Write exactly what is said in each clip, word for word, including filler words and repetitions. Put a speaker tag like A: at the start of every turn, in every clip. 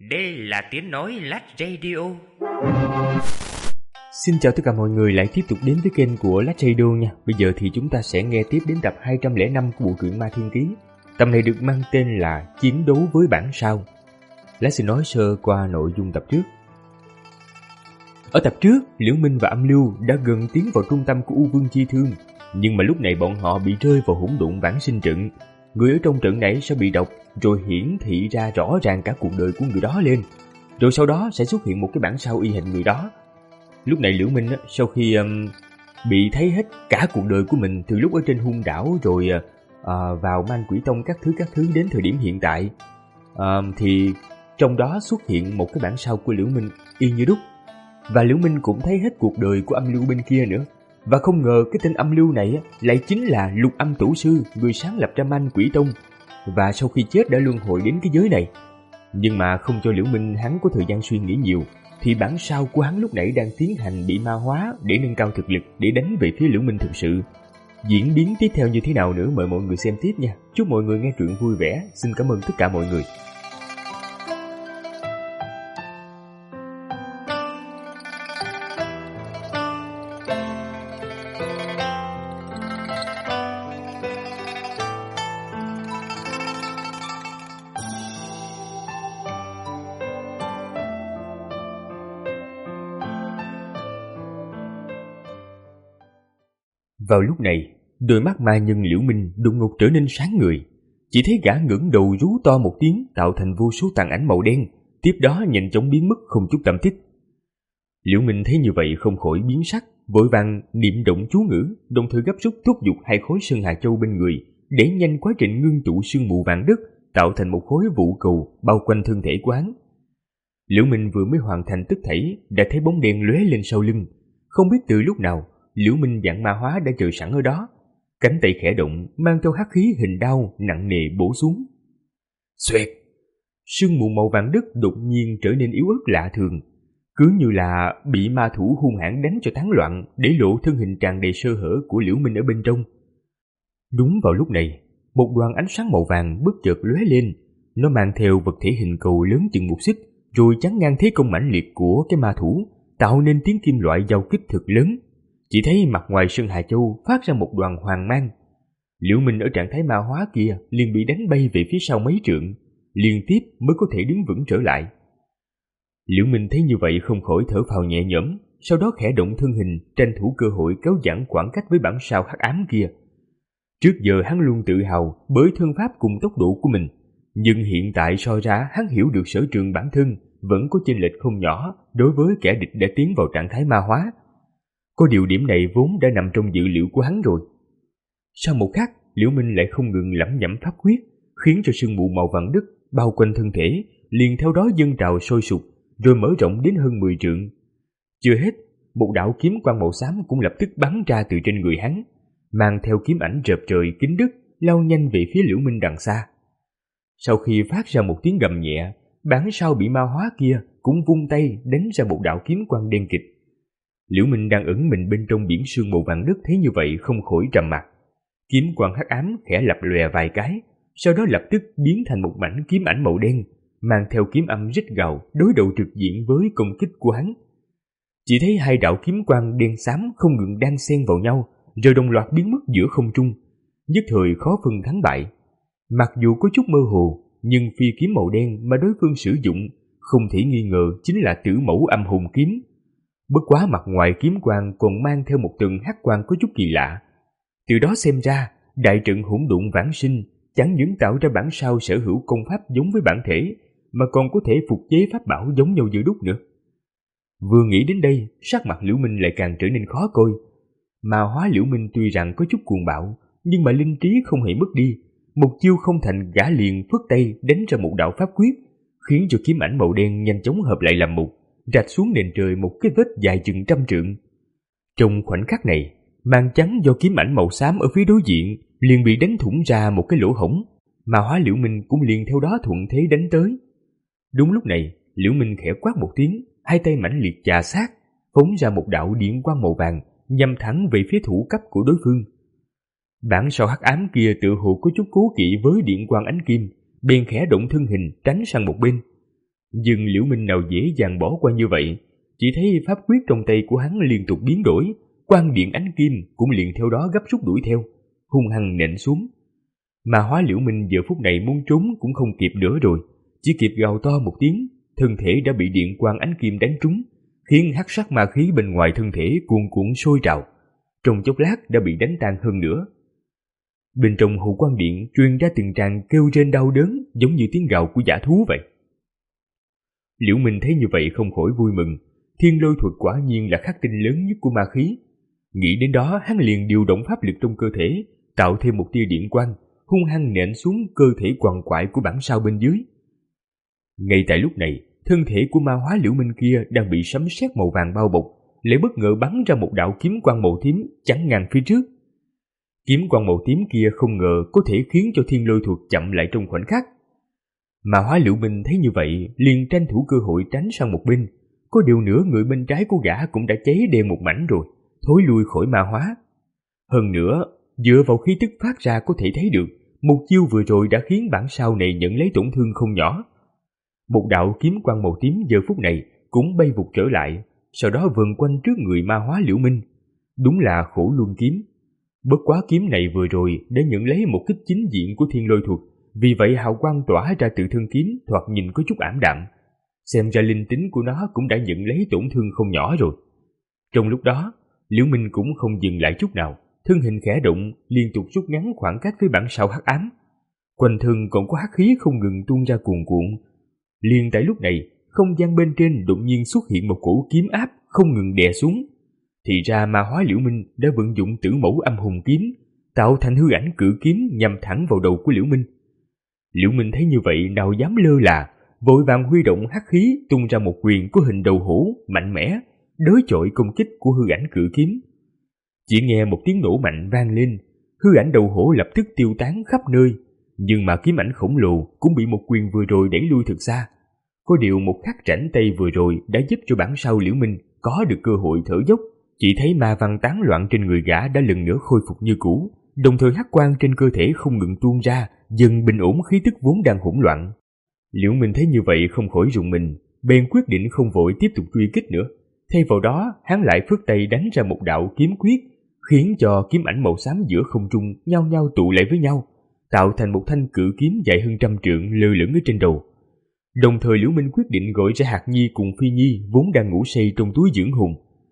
A: Đây là tiếng nói Lách Radio.
B: Xin chào tất cả mọi người lại tiếp tục đến với kênh của Lách Radio nha. Bây giờ thì chúng ta sẽ nghe tiếp đến tập hai trăm lẻ năm của bộ truyện Ma Thiên Ký. Tập này được mang tên là Chiến đấu với bản sao. Lách xin nói sơ qua nội dung tập trước. Ở tập trước, Liễu Minh và Âm Lưu đã gần tiến vào trung tâm của U Vương Chi Thương, nhưng mà lúc này bọn họ bị rơi vào hỗn độn vãng sinh trận. Người ở trong trận này sẽ bị độc, rồi hiển thị ra rõ ràng cả cuộc đời của người đó lên, rồi sau đó sẽ xuất hiện một cái bản sao y hình người đó. Lúc này Liễu Minh sau khi um, bị thấy hết cả cuộc đời của mình từ lúc ở trên hung đảo rồi uh, vào Man Quỷ Tông các thứ các thứ đến thời điểm hiện tại, uh, thì trong đó xuất hiện một cái bản sao của Liễu Minh y như đúc. Và Liễu Minh cũng thấy hết cuộc đời của Âm Lưu bên kia nữa. Và không ngờ cái tên Âm Lưu này lại chính là Lục Âm Tổ Sư, người sáng lập ra Man Quỷ Tông, và sau khi chết đã luân hồi đến cái giới này. Nhưng mà không cho Liễu Minh hắn có thời gian suy nghĩ nhiều, thì bản sao của hắn lúc nãy đang tiến hành bị ma hóa để nâng cao thực lực, để đánh về phía Liễu Minh thực sự. Diễn biến tiếp theo như thế nào nữa mời mọi người xem tiếp nha. Chúc mọi người nghe truyện vui vẻ. Xin cảm ơn tất cả mọi người. Vào lúc này, đôi mắt ma nhân Liễu Minh đột ngột trở nên sáng người. Chỉ thấy gã ngẩng đầu rú to một tiếng, tạo thành vô số tàn ảnh màu đen, tiếp đó nhanh chóng biến mất không chút tăm tích. Liễu Minh thấy như vậy không khỏi biến sắc, vội vàng niệm động chú ngữ, đồng thời gấp rút thúc giục hai khối sơn hà châu bên người, để nhanh quá trình ngưng tụ sương mù vàng đất, tạo thành một khối vũ cầu bao quanh thân thể của hắn. Liễu Minh vừa mới hoàn thành tất thảy, đã thấy bóng đen lóe lên sau lưng. Không biết từ lúc nào, Liễu Minh dạng ma hóa đã chờ sẵn ở đó, cánh tay khẽ động, mang theo hắc khí hình đao nặng nề bổ xuống. Xoẹt! Sương mù màu vàng đất đột nhiên trở nên yếu ớt lạ thường, cứ như là bị ma thủ hung hãn đánh cho tán loạn, để lộ thân hình tràn đầy sơ hở của Liễu Minh ở bên trong. Đúng vào lúc này, một đoàn ánh sáng màu vàng bất chợt lóe lên, nó mang theo vật thể hình cầu lớn chừng một xích, rồi chắn ngang thế công mãnh liệt của cái ma thủ, tạo nên tiếng kim loại giao kích thật lớn. Chỉ thấy mặt ngoài sơn hà châu phát ra một đoàn hoàng mang. Liễu Minh ở trạng thái ma hóa kia liền bị đánh bay về phía sau mấy trượng, liên tiếp mới có thể đứng vững trở lại. Liễu Minh thấy như vậy không khỏi thở phào nhẹ nhõm, sau đó khẽ động thân hình, tranh thủ cơ hội kéo giãn khoảng cách với bản sao hắc ám kia. Trước giờ hắn luôn tự hào bởi thân pháp cùng tốc độ của mình, nhưng hiện tại so ra hắn hiểu được sở trường bản thân vẫn có chênh lệch không nhỏ đối với kẻ địch đã tiến vào trạng thái ma hóa. Có điều điểm này vốn đã nằm trong dự liệu của hắn rồi. Sau một khắc, Liễu Minh lại không ngừng lẩm nhẩm pháp quyết, khiến cho sương mù màu vàng đất bao quanh thân thể liền theo đó dâng trào sôi sục, rồi mở rộng đến hơn mười trượng. Chưa hết, một đạo kiếm quang màu xám cũng lập tức bắn ra từ trên người hắn, mang theo kiếm ảnh rợp trời kín đất, lao nhanh về phía Liễu Minh đằng xa. Sau khi phát ra một tiếng gầm nhẹ, bản sao bị ma hóa kia cũng vung tay đánh ra một đạo kiếm quang đen kịt. Liễu Minh đang ẩn mình bên trong biển sương màu vàng đất thấy như vậy không khỏi trầm mặc. Kiếm quang hắc ám khẽ lập lòe vài cái, sau đó lập tức biến thành một mảnh kiếm ảnh màu đen, mang theo kiếm âm rít gào đối đầu trực diện với công kích của hắn. Chỉ thấy hai đạo kiếm quang đen xám không ngừng đan xen vào nhau, rồi đồng loạt biến mất giữa không trung, nhất thời khó phân thắng bại. Mặc dù có chút mơ hồ, nhưng phi kiếm màu đen mà đối phương sử dụng không thể nghi ngờ chính là Tử Mẫu Âm Hồn kiếm. Bất quá mặt ngoài kiếm quang còn mang theo một tầng hắc quang có chút kỳ lạ. Từ đó xem ra, đại trận hỗn độn vãng sinh chẳng những tạo ra bản sao sở hữu công pháp giống với bản thể, mà còn có thể phục chế pháp bảo giống nhau như đúc nữa. Vừa nghĩ đến đây, sắc mặt Liễu Minh lại càng trở nên khó coi. Ma hóa Liễu Minh tuy rằng có chút cuồng bạo, nhưng mà linh trí không hề mất đi. Một chiêu không thành, gã liền phất tay đánh ra một đạo pháp quyết, khiến cho kiếm ảnh màu đen nhanh chóng hợp lại làm một, rạch xuống nền trời một cái vết dài chừng trăm trượng. Trong khoảnh khắc này, màn trắng do kiếm ảnh màu xám ở phía đối diện liền bị đánh thủng ra một cái lỗ hổng, mà hóa Liễu Minh cũng liền theo đó thuận thế đánh tới. Đúng lúc này, Liễu Minh khẽ quát một tiếng, hai tay mãnh liệt chà sát, phóng ra một đạo điện quang màu vàng nhằm thẳng về phía thủ cấp của đối phương. Bản sao hắc ám kia tự hồ có chút cố kỵ với điện quang ánh kim, bèn khẽ động thân hình tránh sang một bên. Nhưng Liễu Minh nào dễ dàng bỏ qua như vậy, chỉ thấy pháp quyết trong tay của hắn liên tục biến đổi, quang điện ánh kim cũng liền theo đó gấp rút đuổi theo, hung hăng nện xuống. Mà Hóa Liễu Minh giờ phút này muốn trốn cũng không kịp nữa rồi, chỉ kịp gào to một tiếng, thân thể đã bị điện quang ánh kim đánh trúng, khiến hắc sắc ma khí bên ngoài thân thể cuồn cuộn sôi trào, trong chốc lát đã bị đánh tan hơn nữa. Bên trong hồ quang điện truyền ra từng tràng kêu rên đau đớn, giống như tiếng gào của dã thú vậy. Liễu Minh thấy như vậy không khỏi vui mừng, thiên lôi thuật quả nhiên là khắc tinh lớn nhất của ma khí. Nghĩ đến đó, hắn liền điều động pháp lực trong cơ thể, tạo thêm một tia điện quang, hung hăng nện xuống cơ thể quằn quại của bản sao bên dưới. Ngay tại lúc này, thân thể của ma Hóa Liễu Minh kia đang bị sấm sét màu vàng bao bọc, lại bất ngờ bắn ra một đạo kiếm quang màu tím chắn ngang phía trước. Kiếm quang màu tím kia không ngờ có thể khiến cho thiên lôi thuật chậm lại trong khoảnh khắc. Mà Hóa Liễu Minh thấy như vậy, liền tranh thủ cơ hội tránh sang một bên. Có điều nữa, người bên trái của gã cũng đã cháy đen một mảnh rồi, thối lui khỏi ma hóa. Hơn nữa, dựa vào khí tức phát ra có thể thấy được, một chiêu vừa rồi đã khiến bản sao này nhận lấy tổn thương không nhỏ. Một đạo kiếm quang màu tím giờ phút này cũng bay vụt trở lại, sau đó vần quanh trước người ma Hóa Liễu Minh. Đúng là khổ luân kiếm. Bất quá kiếm này vừa rồi đã nhận lấy một kích chính diện của thiên lôi thuật, vì vậy hào quang tỏa ra từ thân kiếm thoạt nhìn có chút ảm đạm. Xem ra linh tính của nó cũng đã nhận lấy tổn thương không nhỏ rồi. Trong lúc đó, Liễu Minh cũng không dừng lại chút nào, thân hình khẽ động, liên tục rút ngắn khoảng cách với bản sao hắc ám. Quanh thân còn có hắc khí không ngừng tuôn ra cuồn cuộn. Liền tại lúc này, không gian bên trên đột nhiên xuất hiện một cổ kiếm áp không ngừng đè xuống. Thì ra ma Hóa Liễu Minh đã vận dụng tử mẫu âm hùng kiếm, tạo thành hư ảnh cự kiếm nhằm thẳng vào đầu của Liễu Minh. Liễu Minh thấy như vậy nào dám lơ là, vội vàng huy động hắc khí tung ra một quyền có hình đầu hổ mạnh mẽ, đối chọi công kích của hư ảnh cự kiếm. Chỉ nghe một tiếng nổ mạnh vang lên, hư ảnh đầu hổ lập tức tiêu tán khắp nơi, nhưng mà kiếm ảnh khổng lồ cũng bị một quyền vừa rồi đẩy lui thực xa. Có điều một khắc rảnh tay vừa rồi đã giúp cho bản sao Liễu Minh có được cơ hội thở dốc. Chỉ thấy ma văn tán loạn trên người gã đã lần nữa khôi phục như cũ, đồng thời hắc quang trên cơ thể không ngừng tuôn ra, dần bình ổn khí tức vốn đang hỗn loạn. Liễu Minh thấy như vậy không khỏi rùng mình, bèn quyết định không vội tiếp tục truy kích nữa. Thay vào đó, hắn lại phất tay đánh ra một đạo kiếm quyết, khiến cho kiếm ảnh màu xám giữa không trung nhao nhao tụ lại với nhau, tạo thành một thanh cự kiếm dài hơn trăm trượng lơ lửng ở trên đầu. Đồng thời Liễu Minh quyết định gọi ra Hạc Nhi cùng Phi Nhi vốn đang ngủ say trong túi dưỡng hồn.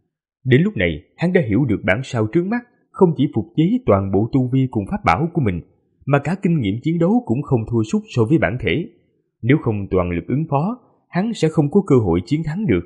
B: Đến lúc này, hắn đã hiểu được bản sao trước mắt không chỉ phục chế toàn bộ tu vi cùng pháp bảo của mình, mà cả kinh nghiệm chiến đấu cũng không thua sút so với bản thể. Nếu không toàn lực ứng phó, hắn sẽ không có cơ hội chiến thắng được.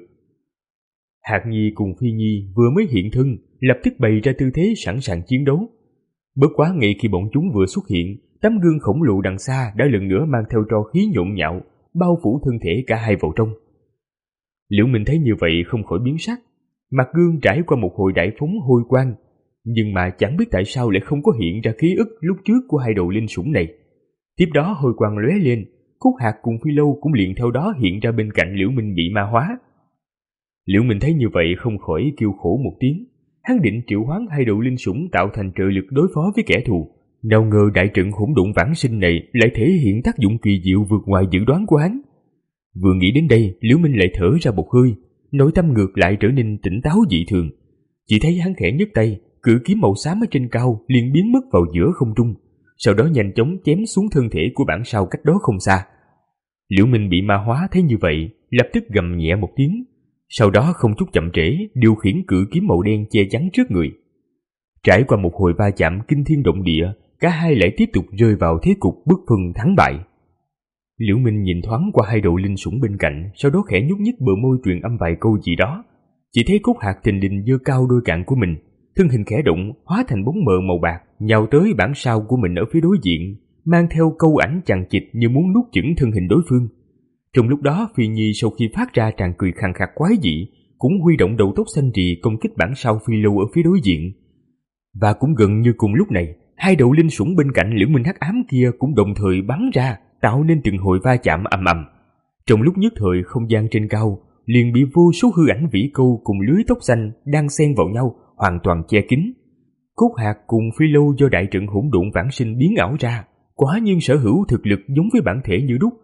B: Hạc Nhi cùng Phi Nhi vừa mới hiện thân, lập tức bày ra tư thế sẵn sàng chiến đấu. Bất quá ngay khi bọn chúng vừa xuất hiện, tấm gương khổng lồ đằng xa đã lần nữa mang theo tro khí nhộn nhạo, bao phủ thân thể cả hai vào trong. Liễu Minh thấy như vậy không khỏi biến sắc. Mặt gương trải qua một hồi đại phóng hôi quang, nhưng mà chẳng biết tại sao lại không có hiện ra ký ức lúc trước của hai đầu linh sủng này. Tiếp đó hôi quang lóe lên, Cúc Hạc cùng Phi Lâu cũng liền theo đó hiện ra bên cạnh Liễu Minh bị ma hóa. Liễu Minh thấy như vậy không khỏi kêu khổ một tiếng. Hắn định triệu hoán hai đầu linh sủng tạo thành trợ lực đối phó với kẻ thù. Nào ngờ đại trận hỗn độn vãng sinh này lại thể hiện tác dụng kỳ diệu vượt ngoài dự đoán của hắn. Vừa nghĩ đến đây, Liễu Minh lại thở ra một hơi, nội tâm ngược lại trở nên tỉnh táo dị thường. Chỉ thấy hắn khẽ nhấc tay, cự kiếm màu xám ở trên cao liền biến mất vào giữa không trung, sau đó nhanh chóng chém xuống thân thể của bản sao cách đó không xa. Liễu Minh bị ma hóa thấy như vậy, lập tức gầm nhẹ một tiếng, sau đó không chút chậm trễ điều khiển cự kiếm màu đen che chắn trước người. Trải qua một hồi va chạm kinh thiên động địa, cả hai lại tiếp tục rơi vào thế cục bất phân thắng bại. Liễu Minh nhìn thoáng qua hai đầu linh sủng bên cạnh, sau đó khẽ nhúc nhích bờ môi truyền âm vài câu gì đó. Chỉ thấy Cúc Hạc thình lình giơ cao đôi cạn của mình, thân hình khẽ động hóa thành bóng mờ màu bạc nhào tới bản sao của mình ở phía đối diện, mang theo câu ảnh chằng chịt như muốn nuốt chửng thân hình đối phương. Trong lúc đó, Phi Nhi sau khi phát ra tràng cười khàn khạc quái dị, cũng huy động đầu tóc xanh rì công kích bản sao Phi Lâu ở phía đối diện. Và cũng gần như cùng lúc này, hai đầu linh sủng bên cạnh Liễu Minh hắc ám kia cũng đồng thời bắn ra, tạo nên từng hồi va chạm ầm ầm. Trong lúc nhất thời, không gian trên cao liền bị vô số hư ảnh vĩ câu cùng lưới tóc xanh đang xen vào nhau hoàn toàn che kín. Cốt Hạc cùng Phi Lâu do đại trận hỗn độn vãng sinh biến ảo ra, quả nhiên sở hữu thực lực giống với bản thể như đúc,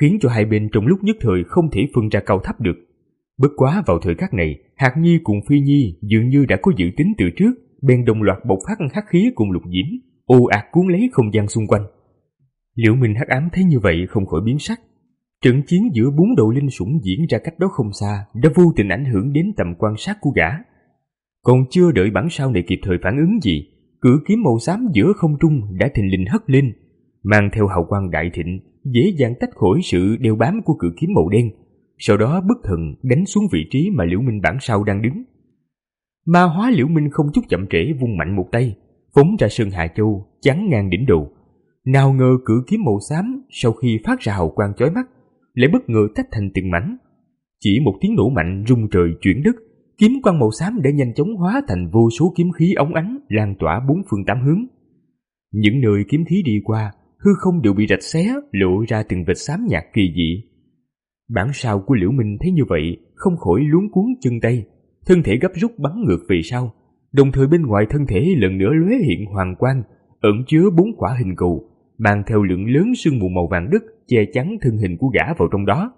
B: khiến cho hai bên trong lúc nhất thời không thể phân ra cao thấp được. Bất quá vào thời khắc này, Hạt Nhi cùng Phi Nhi dường như đã có dự tính từ trước, bèn đồng loạt bộc phát hắc khí cùng lục diễm, ồ ạt cuốn lấy không gian xung quanh. Liễu Minh hắc ám thấy như vậy không khỏi biến sắc. Trận chiến giữa bốn đầu linh sủng diễn ra cách đó không xa đã vô tình ảnh hưởng đến tầm quan sát của gã. Còn chưa đợi bản sao này kịp thời phản ứng gì, cự kiếm màu xám giữa không trung đã thình lình hất lên, mang theo hào quang đại thịnh, dễ dàng tách khỏi sự đeo bám của cự kiếm màu đen, sau đó bất thần đánh xuống vị trí mà Liễu Minh bản sao đang đứng. Ma hóa Liễu Minh không chút chậm trễ vung mạnh một tay, phóng ra Sơn Hà Châu chắn ngang đỉnh đầu. Nào ngờ cự kiếm màu xám sau khi phát ra hào quang chói mắt, lại bất ngờ tách thành từng mảnh. Chỉ một tiếng nổ mạnh rung trời chuyển đất, kiếm quang màu xám đã nhanh chóng hóa thành vô số kiếm khí óng ánh lan tỏa bốn phương tám hướng. Những nơi kiếm khí đi qua, hư không đều bị rạch xé, lộ ra từng vệt xám nhạt kỳ dị. Bản sao của Liễu Minh thấy như vậy, không khỏi luống cuống chân tay, thân thể gấp rút bắn ngược về sau, đồng thời bên ngoài thân thể lần nữa lóe hiện hoàng quang, ẩn chứa bốn quả hình cầu, mang theo lượng lớn sương mù màu vàng đất che chắn thân hình của gã vào trong đó.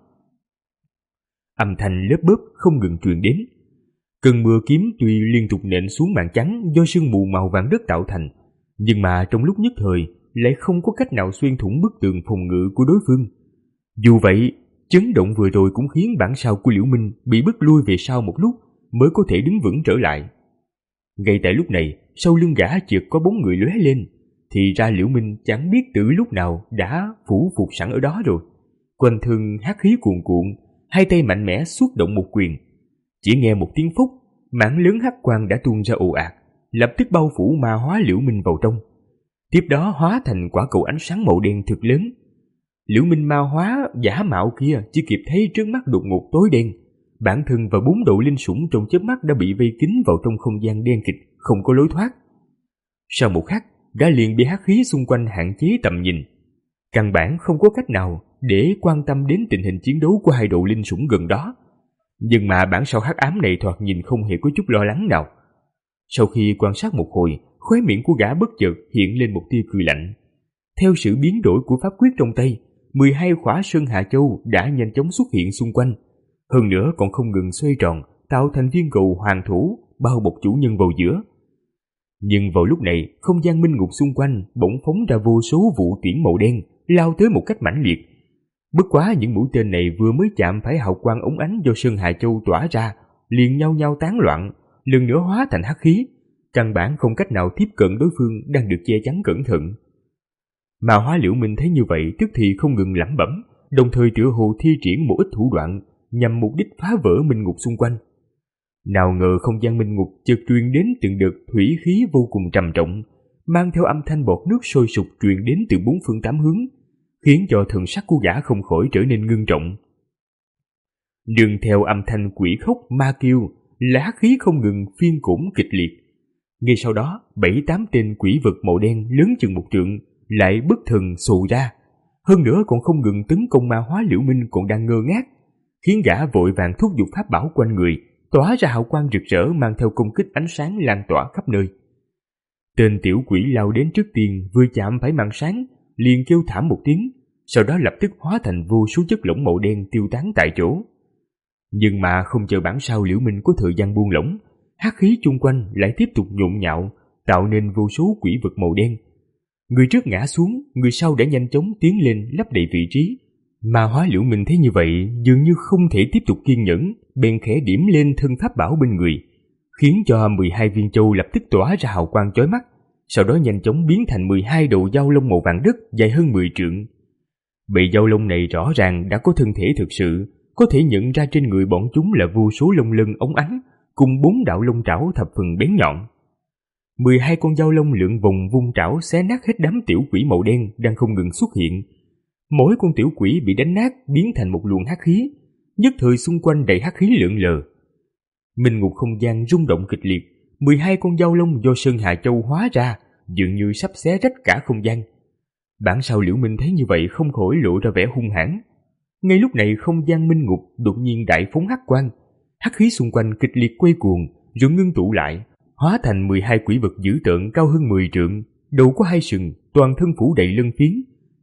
B: Âm thanh lớp bớp không ngừng truyền đến. Cơn mưa kiếm tuy liên tục nện xuống màn trắng do sương mù màu vàng đất tạo thành, nhưng mà trong lúc nhất thời lại không có cách nào xuyên thủng bức tường phòng ngự của đối phương. Dù vậy, chấn động vừa rồi cũng khiến bản sao của Liễu Minh bị bức lui về sau một lúc mới có thể đứng vững trở lại. Ngay tại lúc này, sau lưng gã chợt có bóng người lóe lên, thì ra Liễu Minh chẳng biết từ lúc nào đã phủ phục sẵn ở đó rồi. Quanh thân hắc khí cuồn cuộn, hai tay mạnh mẽ xuất động một quyền. Chỉ nghe một tiếng phúc, mảng lớn hắc quang đã tuôn ra ồ ạt, lập tức bao phủ ma hóa Liễu Minh vào trong. Tiếp đó hóa thành quả cầu ánh sáng màu đen thực lớn. Liễu Minh ma hóa giả mạo kia chỉ kịp thấy trước mắt đột ngột tối đen, bản thân và bốn đầu linh sủng trong chớp mắt đã bị vây kín vào trong không gian đen kịt, không có lối thoát. Sau một khắc, gã liền bị hắc khí xung quanh hạn chế tầm nhìn, căn bản không có cách nào để quan tâm đến tình hình chiến đấu của hai đầu linh sủng gần đó. Nhưng mà bản sao hắc ám này thoạt nhìn không hề có chút lo lắng nào. Sau khi quan sát một hồi, khóe miệng của gã bất chợt hiện lên một tia cười lạnh. Theo sự biến đổi của pháp quyết trong tay, mười hai khỏa Sơn Hà Châu đã nhanh chóng xuất hiện xung quanh, hơn nữa còn không ngừng xoay tròn, tạo thành viên cầu hoàng thủ bao bọc chủ nhân vào giữa. Nhưng vào lúc này, không gian minh ngục xung quanh bỗng phóng ra vô số vụ tiễn màu đen, lao tới một cách mãnh liệt. Bất quá những mũi tên này vừa mới chạm phải hào quang ống ánh do Sơn Hà Châu tỏa ra, liền nhau nhau tán loạn, lần nữa hóa thành hắc khí, căn bản không cách nào tiếp cận đối phương đang được che chắn cẩn thận. Mà Hóa Liễu Minh thấy như vậy tức thì không ngừng lẩm bẩm, đồng thời tựa hồ thi triển một ít thủ đoạn nhằm mục đích phá vỡ minh ngục xung quanh. Nào ngờ không gian minh ngục chợt truyền đến từng đợt thủy khí vô cùng trầm trọng, mang theo âm thanh bọt nước sôi sục truyền đến từ bốn phương tám hướng, khiến cho thần sắc của gã không khỏi trở nên ngưng trọng. Nương theo âm thanh quỷ khóc ma kêu là hắc khí không ngừng phiên cổn kịch liệt. Ngay sau đó, bảy tám tên quỷ vật màu đen lớn chừng một trượng lại bất thần xù ra, hơn nữa còn không ngừng tấn công ma Hóa Liễu Minh còn đang ngơ ngác, khiến gã vội vàng thúc giục pháp bảo quanh người, tỏa ra hào quang rực rỡ mang theo công kích ánh sáng lan tỏa khắp nơi. Tên tiểu quỷ lao đến trước tiên, vừa chạm phải màn sáng, liền kêu thảm một tiếng, sau đó lập tức hóa thành vô số chất lỏng màu đen tiêu tán tại chỗ. Nhưng mà không chờ bản sao Liễu Minh có thời gian buông lỏng, hắc khí chung quanh lại tiếp tục nhộn nhạo, tạo nên vô số quỷ vật màu đen. Người trước ngã xuống, người sau đã nhanh chóng tiến lên lấp đầy vị trí. Mà Hóa Liễu Minh thấy như vậy, dường như không thể tiếp tục kiên nhẫn, bèn khẽ điểm lên thân pháp bảo bên người, khiến cho mười hai viên châu lập tức tỏa ra hào quang chói mắt, sau đó nhanh chóng biến thành mười hai đầu dao lông màu vàng đất dài hơn mười trượng. Bầy dao lông này rõ ràng đã có thân thể thực sự, có thể nhận ra trên người bọn chúng là vô số lông lân óng ánh, cùng bốn đạo lông trảo thập phần bén nhọn. Mười hai con dao lông lượn vòng vung trảo xé nát hết đám tiểu quỷ màu đen đang không ngừng xuất hiện. Mỗi con tiểu quỷ bị đánh nát biến thành một luồng hắc khí, nhất thời xung quanh đầy hắc khí lượn lờ. Minh ngục không gian rung động kịch liệt, mười hai con dao lông do Sơn Hà Châu hóa ra dường như sắp xé rách cả không gian. Bản sao Liễu Minh thấy như vậy không khỏi lộ ra vẻ hung hãn. Ngay lúc này không gian minh ngục đột nhiên đại phóng hắc quang, hắc khí xung quanh kịch liệt quay cuồng rồi ngưng tụ lại, hóa thành mười hai quỷ vật dữ tợn cao hơn mười trượng, đầu có hai sừng, toàn thân phủ đầy lân phiến,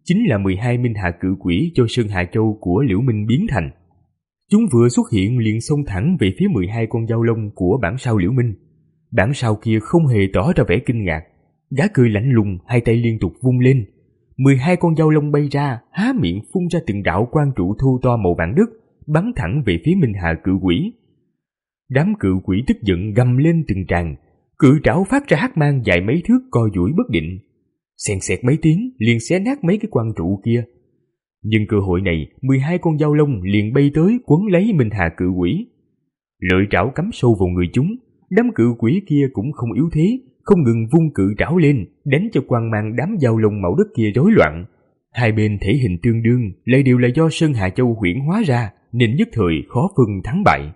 B: chính là mười hai minh hà cự quỷ do Sơn Hà Châu của Liễu Minh biến thành. Chúng vừa xuất hiện liền xông thẳng về phía mười hai con dao lông của bản sao Liễu Minh. Bản sao kia không hề tỏ ra vẻ kinh ngạc, gã cười lạnh lùng, hai tay liên tục vung lên. mười hai con dao lông bay ra, há miệng phun ra từng đạo quang trụ thô to màu vàng đất, bắn thẳng về phía minh hà cự quỷ. Đám cự quỷ tức giận gầm lên từng tràng, cự trảo phát ra hắc mang dài mấy thước co duỗi bất định. Xèn xẹt mấy tiếng liền xé nát mấy cái quang trụ kia. Nhưng cơ hội này, mười hai con dao lông liền bay tới quấn lấy minh hà cự quỷ. Lợi trảo cắm sâu vào người chúng, đám cự quỷ kia cũng không yếu thế, không ngừng vung cự trảo lên, đánh cho quang mang đám dao lông màu đất kia rối loạn. Hai bên thể hình tương đương, lại đều là do Sơn Hà Châu huyễn hóa ra, nên nhất thời khó phân thắng bại.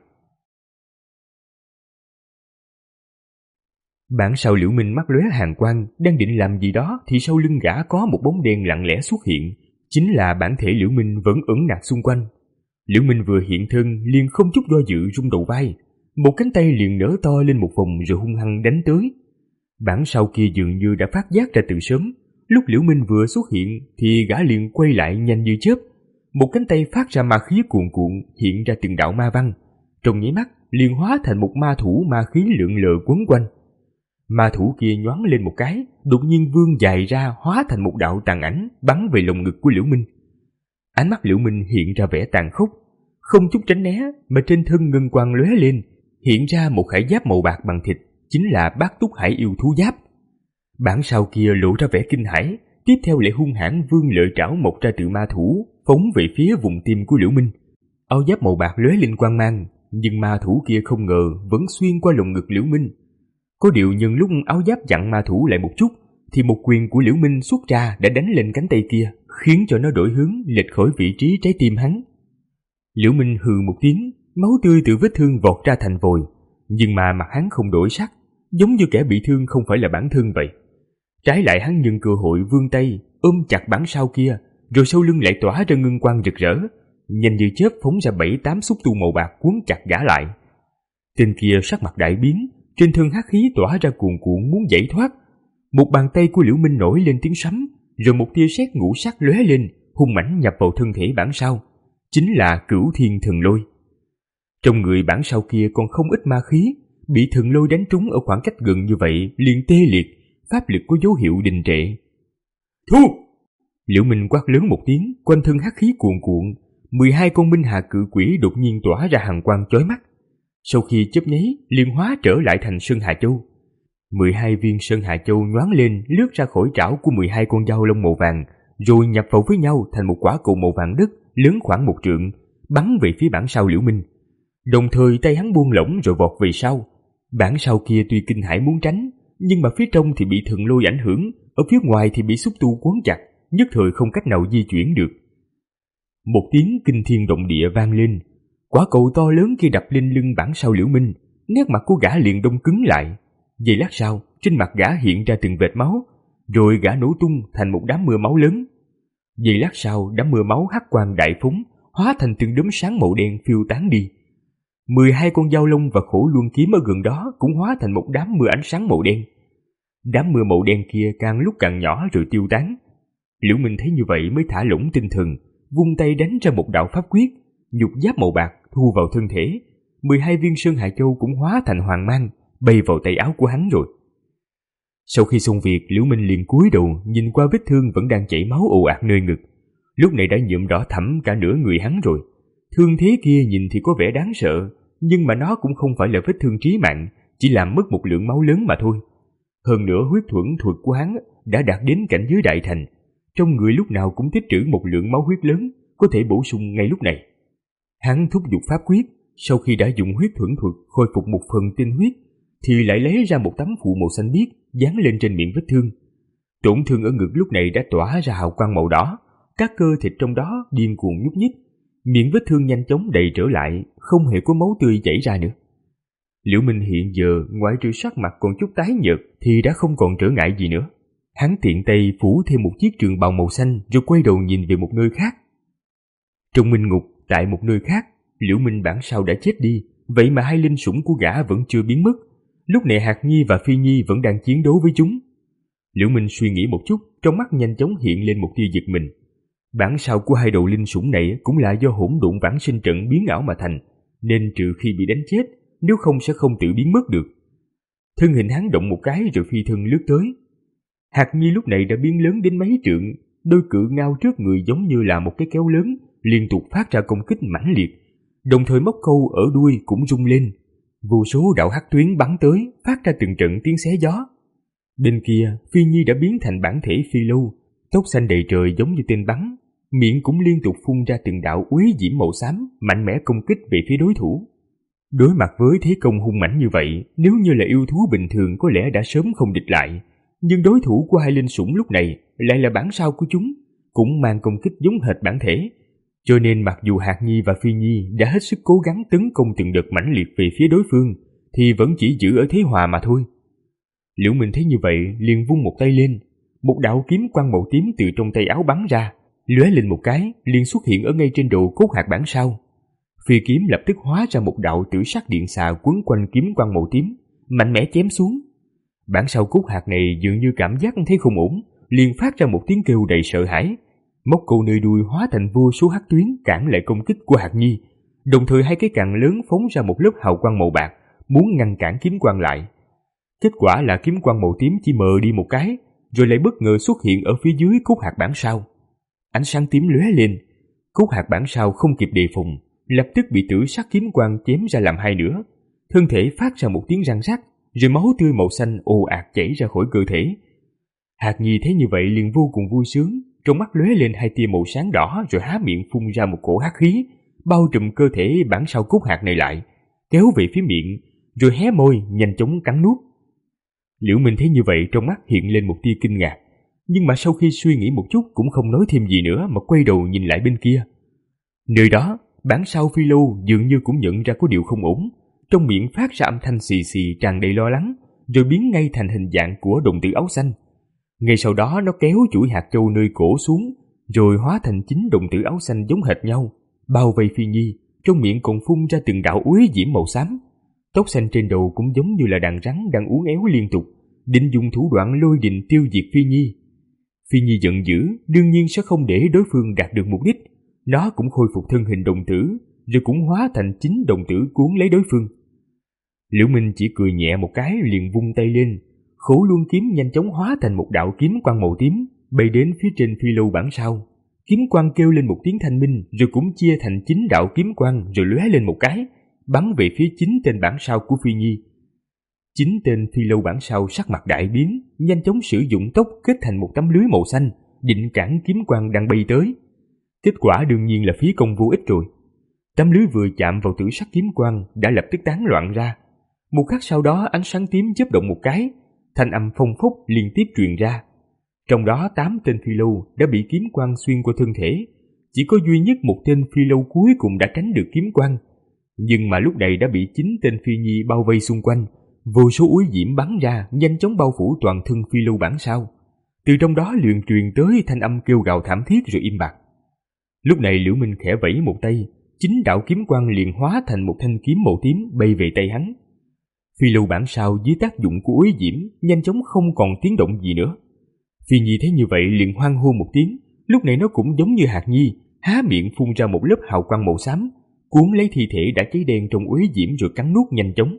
B: Bản sao Liễu Minh mắt lóe hàn quang, đang định làm gì đó thì sau lưng gã có một bóng đen lặng lẽ xuất hiện, chính là bản thể Liễu Minh vẫn ẩn nặc xung quanh. Liễu Minh vừa hiện thân liền không chút do dự rung đầu vai, một cánh tay liền nở to lên một vòng rồi hung hăng đánh tới. Bản sao kia dường như đã phát giác ra từ sớm, lúc Liễu Minh vừa xuất hiện thì gã liền quay lại nhanh như chớp, một cánh tay phát ra ma khí cuồn cuộn hiện ra từng đạo ma văn, trong nháy mắt liền hóa thành một ma thủ ma khí lượn lờ quấn quanh. Ma thủ kia nhoáng lên một cái, đột nhiên vươn dài ra hóa thành một đạo tàn ảnh bắn về lồng ngực của Liễu Minh. Ánh mắt Liễu Minh hiện ra vẻ tàn khốc, không chút tránh né mà trên thân ngân quang lóe lên, hiện ra một khải giáp màu bạc bằng thịt, chính là Bát Túc Hải Yêu Thú Giáp. Bản sao kia lộ ra vẻ kinh hãi, tiếp theo lại hung hãn vươn lợi trảo mọc ra từ ma thủ, phóng về phía vùng tim của Liễu Minh. Áo giáp màu bạc lóe lên quang mang, nhưng ma thủ kia không ngờ vẫn xuyên qua lồng ngực Liễu Minh. Có điều nhân lúc áo giáp chặn ma thủ lại một chút, thì một quyền của Liễu Minh xuất ra đã đánh lên cánh tay kia, khiến cho nó đổi hướng lệch khỏi vị trí trái tim hắn. Liễu Minh hừ một tiếng, máu tươi từ vết thương vọt ra thành vòi, nhưng mà mặt hắn không đổi sắc, giống như kẻ bị thương không phải là bản thân vậy. Trái lại hắn nhân cơ hội vươn tay ôm chặt bản sao kia, rồi sau lưng lại tỏa ra ngân quang rực rỡ, nhanh như chớp phóng ra bảy tám xúc tu màu bạc cuốn chặt gã lại. Tên kia sắc mặt đại biến, trên thân hắc khí tỏa ra cuồn cuộn muốn giải thoát. Một bàn tay của Liễu Minh nổi lên tiếng sấm, rồi một tia sét ngũ sắc lóe lên, hung mãnh nhập vào thân thể bản sao, chính là Cửu Thiên Thần Lôi. Trong người bản sao kia còn không ít ma khí, bị thần lôi đánh trúng ở khoảng cách gần như vậy liền tê liệt, pháp lực có dấu hiệu đình trệ. Thu! Liễu Minh quát lớn một tiếng, quanh thân hắc khí cuồn cuộn, mười hai con minh hà cự quỷ đột nhiên tỏa ra hàn quang chói mắt. Sau khi chớp nháy, liền hóa trở lại thành Sơn Hà Châu. mười hai viên Sơn Hà Châu nhoáng lên lướt ra khỏi trảo của mười hai con dao lông màu vàng, rồi nhập vào với nhau thành một quả cầu màu vàng đất lớn khoảng một trượng, bắn về phía bản sao Liễu Minh. Đồng thời tay hắn buông lỏng rồi vọt về sau. Bản sao kia tuy kinh hãi muốn tránh, nhưng mà phía trong thì bị thần lôi ảnh hưởng, ở phía ngoài thì bị xúc tu quấn chặt, nhất thời không cách nào di chuyển được. Một tiếng kinh thiên động địa vang lên, quả cầu to lớn kia đập lên lưng bản sao Liễu Minh, nét mặt của gã liền đông cứng lại. Giây lát sau, trên mặt gã hiện ra từng vệt máu, rồi gã nổ tung thành một đám mưa máu lớn. Giây lát sau, đám mưa máu hắc quang đại phóng, hóa thành từng đốm sáng màu đen phiêu tán đi. Mười hai con dao lông và khổ luân kiếm ở gần đó cũng hóa thành một đám mưa ánh sáng màu đen. Đám mưa màu đen kia càng lúc càng nhỏ rồi tiêu tán. Liễu Minh thấy như vậy mới thả lỏng tinh thần, vung tay đánh ra một đạo pháp quyết, nhục giáp màu bạc thu vào thân thể. Mười hai viên Sơn Hà Châu cũng hóa thành hoàng mang, bay vào tay áo của hắn rồi. Sau khi xong việc, Liễu Minh liền cúi đầu nhìn qua vết thương vẫn đang chảy máu ồ ạt nơi ngực, lúc này đã nhuộm đỏ thẫm cả nửa người hắn rồi. Thương thế kia nhìn thì có vẻ đáng sợ, nhưng mà nó cũng không phải là vết thương trí mạng, chỉ làm mất một lượng máu lớn mà thôi. Hơn nữa huyết thuẫn thuật của hắn đã đạt đến cảnh giới đại thành, trong người lúc nào cũng tích trữ một lượng máu huyết lớn, có thể bổ sung ngay lúc này. Hắn thúc giục pháp quyết, sau khi đã dùng huyết thuẫn thuật khôi phục một phần tinh huyết, thì lại lấy ra một tấm phù màu xanh biếc dán lên trên miệng vết thương. Tổn thương ở ngực lúc này đã tỏa ra hào quang màu đỏ, các cơ thịt trong đó điên cuồng nhúc nhích, miệng vết thương nhanh chóng đầy trở lại, không hề có máu tươi chảy ra nữa. Liễu Minh hiện giờ ngoại trừ sắc mặt còn chút tái nhợt thì đã không còn trở ngại gì nữa. Hắn tiện tay phủ thêm một chiếc trường bào màu xanh rồi quay đầu nhìn về một nơi khác. Trong minh ngục, tại một nơi khác, Liễu Minh bản sao đã chết đi, vậy mà hai linh sủng của gã vẫn chưa biến mất. Lúc này Hạt Nhi và Phi Nhi vẫn đang chiến đấu với chúng. Liễu Minh suy nghĩ một chút, trong mắt nhanh chóng hiện lên một tia giật mình. Bản sao của hai đầu linh sủng này cũng là do hỗn độn vãng sinh trận biến ảo mà thành, nên trừ khi bị đánh chết, nếu không sẽ không tự biến mất được. Thân hình hắn động một cái rồi phi thân lướt tới. Hạt Nhi lúc này đã biến lớn đến mấy trượng, đôi cự ngao trước người giống như là một cái kéo lớn, liên tục phát ra công kích mãnh liệt, đồng thời móc câu ở đuôi cũng rung lên. Vô số đạo hắc tuyến bắn tới, phát ra từng trận tiếng xé gió. Bên kia, Phi Nhi đã biến thành bản thể phi lâu, tóc xanh đầy trời giống như tên bắn, miệng cũng liên tục phun ra từng đạo uế diễm màu xám, mạnh mẽ công kích về phía đối thủ. Đối mặt với thế công hung mãnh như vậy, nếu như là yêu thú bình thường có lẽ đã sớm không địch lại, nhưng đối thủ của hai linh sủng lúc này lại là bản sao của chúng, cũng mang công kích giống hệt bản thể. Cho nên mặc dù Hạt Nhi và Phi Nhi đã hết sức cố gắng tấn công từng đợt mãnh liệt về phía đối phương, thì vẫn chỉ giữ ở thế hòa mà thôi. Liễu Minh thấy như vậy liền vung một tay lên, một đạo kiếm quang màu tím từ trong tay áo bắn ra, lóe lên một cái liền xuất hiện ở ngay trên đầu cốt hạt bản sao. Phi kiếm lập tức hóa ra một đạo tử sắc điện xà quấn quanh kiếm quang màu tím, mạnh mẽ chém xuống. Bản sao cốt hạt này dường như cảm giác thấy không ổn, liền phát ra một tiếng kêu đầy sợ hãi, móc câu nơi đuôi hóa thành vô số hắc tuyến cản lại công kích của Hạt Nhi, đồng thời hai cái càn lớn phóng ra một lớp hào quang màu bạc, muốn ngăn cản kiếm quang lại. Kết quả là kiếm quang màu tím chỉ mờ đi một cái, rồi lại bất ngờ xuất hiện ở phía dưới cốt hạt bản sao. Ánh sáng tím lóe lên, cốt hạt bản sao không kịp đề phòng, lập tức bị tử sắc kiếm quang chém ra làm hai nửa, thân thể phát ra một tiếng răng rắc, rồi máu tươi màu xanh ồ ạt chảy ra khỏi cơ thể. Hạt Nhi thấy như vậy liền vô cùng vui sướng, trong mắt lóe lên hai tia màu sáng đỏ, rồi há miệng phun ra một cổ hắc khí, bao trùm cơ thể bản sao cốt hạt này lại, kéo về phía miệng, rồi hé môi nhanh chóng cắn nuốt. Liễu Minh thấy như vậy trong mắt hiện lên một tia kinh ngạc, nhưng mà sau khi suy nghĩ một chút cũng không nói thêm gì nữa mà quay đầu nhìn lại bên kia. Nơi đó, bản sao Phi Lâu dường như cũng nhận ra có điều không ổn, trong miệng phát ra âm thanh xì xì tràn đầy lo lắng, rồi biến ngay thành hình dạng của đồng tử áo xanh. Ngay sau đó nó kéo chuỗi hạt châu nơi cổ xuống, rồi hóa thành chín đồng tử áo xanh giống hệt nhau, bao vây Phi Nhi, trong miệng còn phun ra từng đạo uế diễm màu xám. Tóc xanh trên đầu cũng giống như là đàn rắn đang uốn éo liên tục, định dùng thủ đoạn lôi đình tiêu diệt Phi Nhi. Phi Nhi giận dữ, đương nhiên sẽ không để đối phương đạt được mục đích. Nó cũng khôi phục thân hình đồng tử, rồi cũng hóa thành chín đồng tử cuốn lấy đối phương. Liễu Minh chỉ cười nhẹ một cái liền vung tay lên, Khổ Luân kiếm nhanh chóng hóa thành một đạo kiếm quang màu tím, bay đến phía trên Phi Lâu bản sao. Kiếm quang kêu lên một tiếng thanh minh, rồi cũng chia thành chín đạo kiếm quang, rồi lóe lên một cái, bắn về phía chín tên bản sao của Phi Nhi. Chín tên Phi Lâu bản sao sắc mặt đại biến, nhanh chóng sử dụng tốc kết thành một tấm lưới màu xanh, định cản kiếm quang đang bay tới. Kết quả đương nhiên là phí công vô ích rồi. Tấm lưới vừa chạm vào tử sắc kiếm quang đã lập tức tán loạn ra. Một khắc sau đó ánh sáng tím chớp động một cái, thanh âm phong phúc liên tiếp truyền ra. Trong đó tám tên Phi Lâu đã bị kiếm quang xuyên qua thân thể, chỉ có duy nhất một tên Phi Lâu cuối cùng đã tránh được kiếm quang. Nhưng mà lúc này đã bị chín tên Phi Nhi bao vây xung quanh, vô số uế diễm bắn ra nhanh chóng bao phủ toàn thân Phi Lâu bản sao. Từ trong đó liền truyền tới thanh âm kêu gào thảm thiết rồi im bặt. Lúc này Liễu Minh khẽ vẫy một tay, chín đạo kiếm quang liền hóa thành một thanh kiếm màu tím bay về tay hắn. Phi Lâu bản sao dưới tác dụng của uế diễm nhanh chóng không còn tiếng động gì nữa. Phi Nhi thấy như vậy liền hoan hô một tiếng, lúc này nó cũng giống như Hạt Nhi, há miệng phun ra một lớp hào quang màu xám, cuốn lấy thi thể đã cháy đen trong uế diễm rồi cắn nuốt nhanh chóng.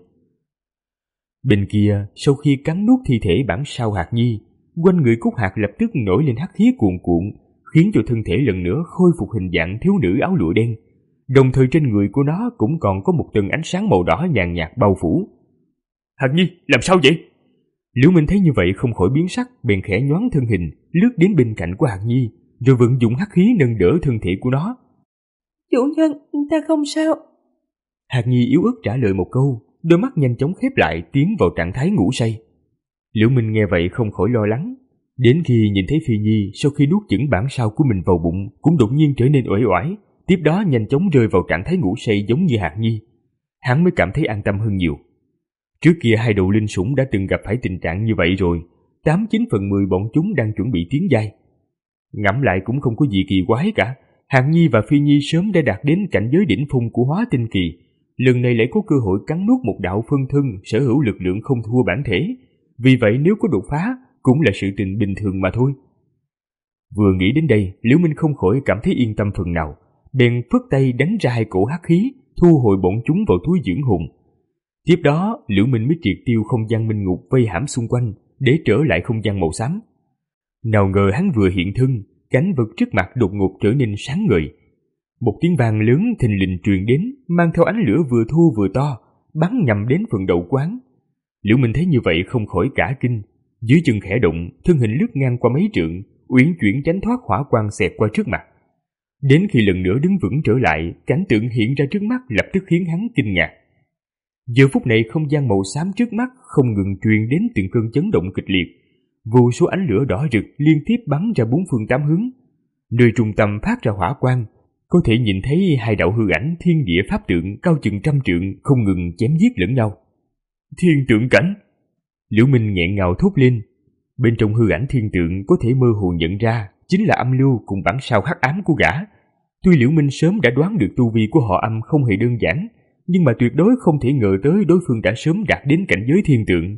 B: Bên kia, sau khi cắn nuốt thi thể bản sao Hạt Nhi, quanh người Cúc Hạt lập tức nổi lên hắc khí cuồn cuộn, khiến cho thân thể lần nữa khôi phục hình dạng thiếu nữ áo lụa đen. Đồng thời trên người của nó cũng còn có một tầng ánh sáng màu đỏ nhàn nhạt bao phủ. Hạt Nhi, làm sao vậy? Liễu Minh thấy như vậy không khỏi biến sắc, bèn khẽ nhoáng thân hình, lướt đến bên cạnh của Hạt Nhi, rồi vận dụng hắc khí nâng đỡ thân thể của nó.
C: Chủ nhân, ta không sao.
B: Hạt Nhi yếu ớt trả lời một câu, đôi mắt nhanh chóng khép lại tiến vào trạng thái ngủ say. Liễu Minh nghe vậy không khỏi lo lắng, đến khi nhìn thấy Phi Nhi sau khi nuốt chửng bản sao của mình vào bụng cũng đột nhiên trở nên uể oải, tiếp đó nhanh chóng rơi vào trạng thái ngủ say giống như Hạt Nhi, hắn mới cảm thấy an tâm hơn nhiều. Trước kia hai đầu linh sủng đã từng gặp phải tình trạng như vậy rồi, tám chín phần mười bọn chúng đang chuẩn bị tiến giai. Ngẫm lại cũng không có gì kỳ quái cả, Hạt Nhi và Phi Nhi sớm đã đạt đến cảnh giới đỉnh phong của hóa tinh kỳ, lần này lại có cơ hội cắn nuốt một đạo phân thân sở hữu lực lượng không thua bản thể, vì vậy nếu có đột phá cũng là sự tình bình thường mà thôi. Vừa nghĩ đến đây, Liễu Minh không khỏi cảm thấy yên tâm phần nào, bèn phất tay đánh ra hai cổ hắc khí, thu hồi bọn chúng vào túi dưỡng hồn. Tiếp đó, Liễu Minh mới triệt tiêu không gian minh ngục vây hãm xung quanh để trở lại không gian màu xám. Nào ngờ hắn vừa hiện thân, cảnh vật trước mặt đột ngột trở nên sáng ngời. Một tiếng vang lớn thình lình truyền đến, mang theo ánh lửa vừa thô vừa to, bắn nhằm đến phần đầu quán. Liễu Minh thấy như vậy không khỏi cả kinh, dưới chân khẽ động, thân hình lướt ngang qua mấy trượng, uyển chuyển tránh thoát hỏa quang xẹt qua trước mặt. Đến khi lần nữa đứng vững trở lại, cảnh tượng hiện ra trước mắt lập tức khiến hắn kinh ngạc. Giờ phút này không gian màu xám trước mắt không ngừng truyền đến từng cơn chấn động kịch liệt, vô số ánh lửa đỏ rực liên tiếp bắn ra bốn phương tám hướng. Nơi trung tâm phát ra hỏa quang, có thể nhìn thấy hai đạo hư ảnh thiên địa pháp tượng cao chừng trăm trượng không ngừng chém giết lẫn nhau. Thiên tượng cảnh! Liễu Minh nghẹn ngào thốt lên. Bên trong hư ảnh thiên tượng có thể mơ hồ nhận ra chính là âm lưu cùng bản sao hắc ám của gã. Tuy Liễu Minh sớm đã đoán được tu vi của họ âm không hề đơn giản, nhưng mà tuyệt đối không thể ngờ tới đối phương đã sớm đạt đến cảnh giới thiên tượng.